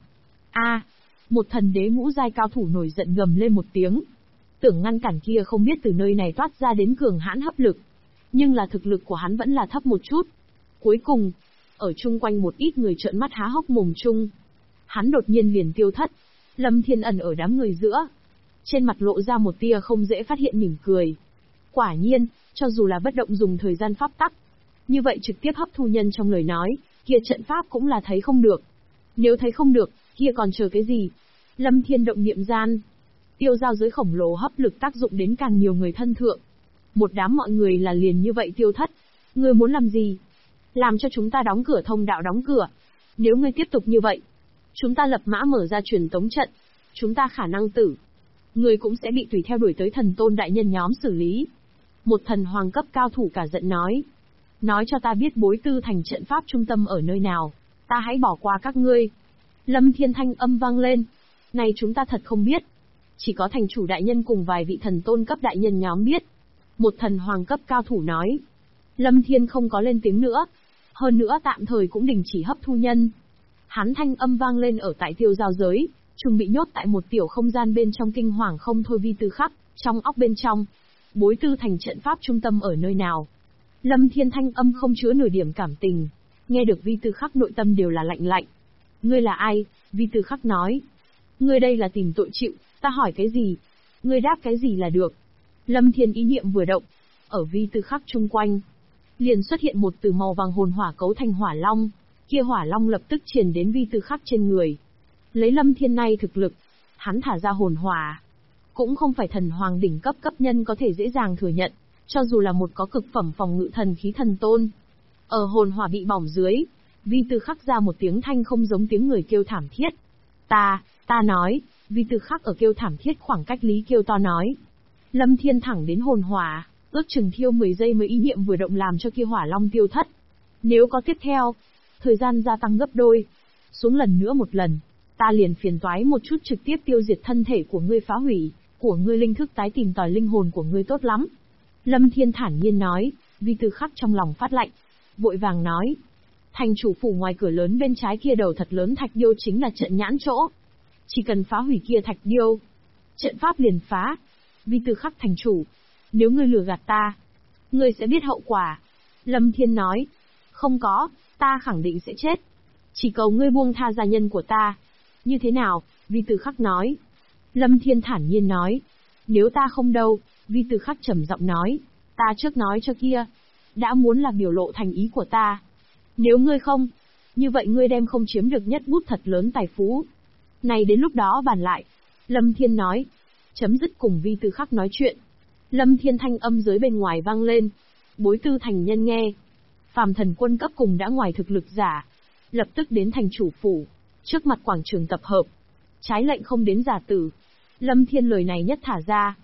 Một thần đế ngũ giai cao thủ nổi giận gầm lên một tiếng. Tưởng ngăn cản kia không biết từ nơi này toát ra đến cường hãn hấp lực. Nhưng là thực lực của hắn vẫn là thấp một chút. Cuối cùng, ở chung quanh một ít người trợn mắt há hốc mồm chung. Hắn đột nhiên liền tiêu thất. Lâm Thiên ẩn ở đám người giữa. Trên mặt lộ ra một tia không dễ phát hiện mỉm cười. Quả nhiên, cho dù là bất động dùng thời gian pháp tắc, như vậy trực tiếp hấp thu nhân trong lời nói, kia trận pháp cũng là thấy không được. Nếu thấy không được, kia còn chờ cái gì? Lâm Thiên động niệm gian. Tiêu giao giới khổng lồ hấp lực tác dụng đến càng nhiều người thân thượng. Một đám mọi người là liền như vậy tiêu thất. Ngươi muốn làm gì? Làm cho chúng ta đóng cửa thông đạo đóng cửa. Nếu ngươi tiếp tục như vậy, chúng ta lập mã mở ra truyền tống trận. Chúng ta khả năng tử. Ngươi cũng sẽ bị tùy theo đuổi tới thần tôn đại nhân nhóm xử lý. Một thần hoàng cấp cao thủ cả giận nói. Nói cho ta biết Bối Tư Thành trận pháp trung tâm ở nơi nào. Ta hãy bỏ qua các ngươi. Lâm Thiên thanh âm vang lên. Này chúng ta thật không biết. Chỉ có thành chủ đại nhân cùng vài vị thần tôn cấp đại nhân nhóm biết. Một thần hoàng cấp cao thủ nói. Lâm Thiên không có lên tiếng nữa. Hơn nữa tạm thời cũng đình chỉ hấp thu nhân. Hắn thanh âm vang lên ở tại tiêu giao giới, trùng bị nhốt tại một tiểu không gian bên trong kinh hoàng không thôi Vi Tư Khắc, trong óc bên trong. Bối Tư Thành trận pháp trung tâm ở nơi nào? Lâm Thiên thanh âm không chứa nửa điểm cảm tình. Nghe được Vi Tư Khắc nội tâm đều là lạnh lạnh. Ngươi là ai? Vi Tư Khắc nói. Ngươi đây là tìm tội chịu, ta hỏi cái gì? Ngươi đáp cái gì là được. Lâm Thiên ý niệm vừa động, ở Vi Tư Khắc chung quanh, liền xuất hiện một từ màu vàng hồn hỏa cấu thành hỏa long, kia hỏa long lập tức truyền đến Vi Tư Khắc trên người. Lấy Lâm Thiên nay thực lực, hắn thả ra hồn hỏa, cũng không phải thần hoàng đỉnh cấp cấp nhân có thể dễ dàng thừa nhận, cho dù là một có cực phẩm phòng ngự thần khí thần tôn. Ở hồn hỏa bị bỏng dưới, Vi Tư Khắc ra một tiếng thanh không giống tiếng người kêu thảm thiết. Ta nói, Vi Tư Khắc ở kêu thảm thiết khoảng cách lý kêu to nói. Lâm Thiên thẳng đến hồn hỏa, ước chừng thiêu 10 giây mới ý niệm vừa động làm cho kia hỏa long tiêu thất. Nếu có tiếp theo, thời gian gia tăng gấp đôi, xuống lần nữa một lần, ta liền phiền toái một chút trực tiếp tiêu diệt thân thể của ngươi phá hủy, của ngươi linh thức tái tìm tòi linh hồn của ngươi tốt lắm. Lâm Thiên thản nhiên nói, Vi Tư Khắc trong lòng phát lạnh, vội vàng nói. Thành chủ phủ ngoài cửa lớn bên trái kia đầu thật lớn thạch điêu chính là trận nhãn chỗ. Chỉ cần phá hủy kia thạch điêu, trận pháp liền phá. Vi Tư Khắc thành chủ, nếu ngươi lừa gạt ta, ngươi sẽ biết hậu quả. Lâm Thiên nói, không có, ta khẳng định sẽ chết. Chỉ cầu ngươi buông tha gia nhân của ta. Như thế nào? Vi Tư Khắc nói. Lâm Thiên thản nhiên nói, nếu ta không đâu. Vi Tư Khắc trầm giọng nói, ta trước nói cho kia, đã muốn là biểu lộ thành ý của ta. Nếu ngươi không, như vậy ngươi đem không chiếm được nhất bút thật lớn tài phú. Này đến lúc đó bàn lại. Lâm Thiên nói, chấm dứt cùng Vi Tư Khắc nói chuyện. Lâm Thiên thanh âm dưới bên ngoài vang lên. Bối Tư Thành nhân nghe. Phàm thần quân cấp cùng đã ngoài thực lực giả. Lập tức đến thành chủ phủ. Trước mặt quảng trường tập hợp. Trái lệnh không đến giả tử. Lâm Thiên lời này nhất thả ra.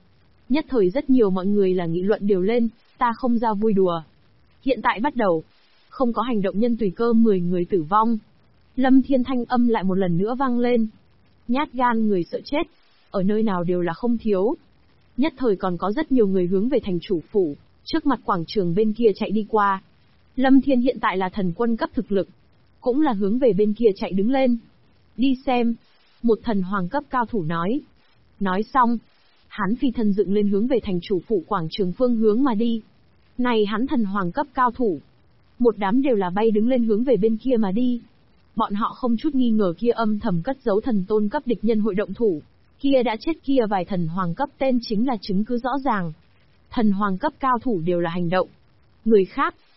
Nhất thời rất nhiều mọi người là nghị luận đều lên, ta không ra vui đùa. Hiện tại bắt đầu, không có hành động nhân tùy cơ 10 người tử vong. Lâm Thiên thanh âm lại một lần nữa vang lên. Nhát gan người sợ chết, ở nơi nào đều là không thiếu. Nhất thời còn có rất nhiều người hướng về thành chủ phủ, trước mặt quảng trường bên kia chạy đi qua. Lâm Thiên hiện tại là thần quân cấp thực lực, cũng là hướng về bên kia chạy đứng lên. Đi xem, một thần hoàng cấp cao thủ nói. Nói xong, hắn phi thân dựng lên hướng về thành chủ phủ quảng trường phương hướng mà đi. Này hắn thần hoàng cấp cao thủ, một đám đều là bay đứng lên hướng về bên kia mà đi. Bọn họ không chút nghi ngờ kia âm thầm cất giấu thần tôn cấp địch nhân hội động thủ. Kia đã chết kia vài thần hoàng cấp tên chính là chứng cứ rõ ràng. Thần hoàng cấp cao thủ đều là hành động. Người khác,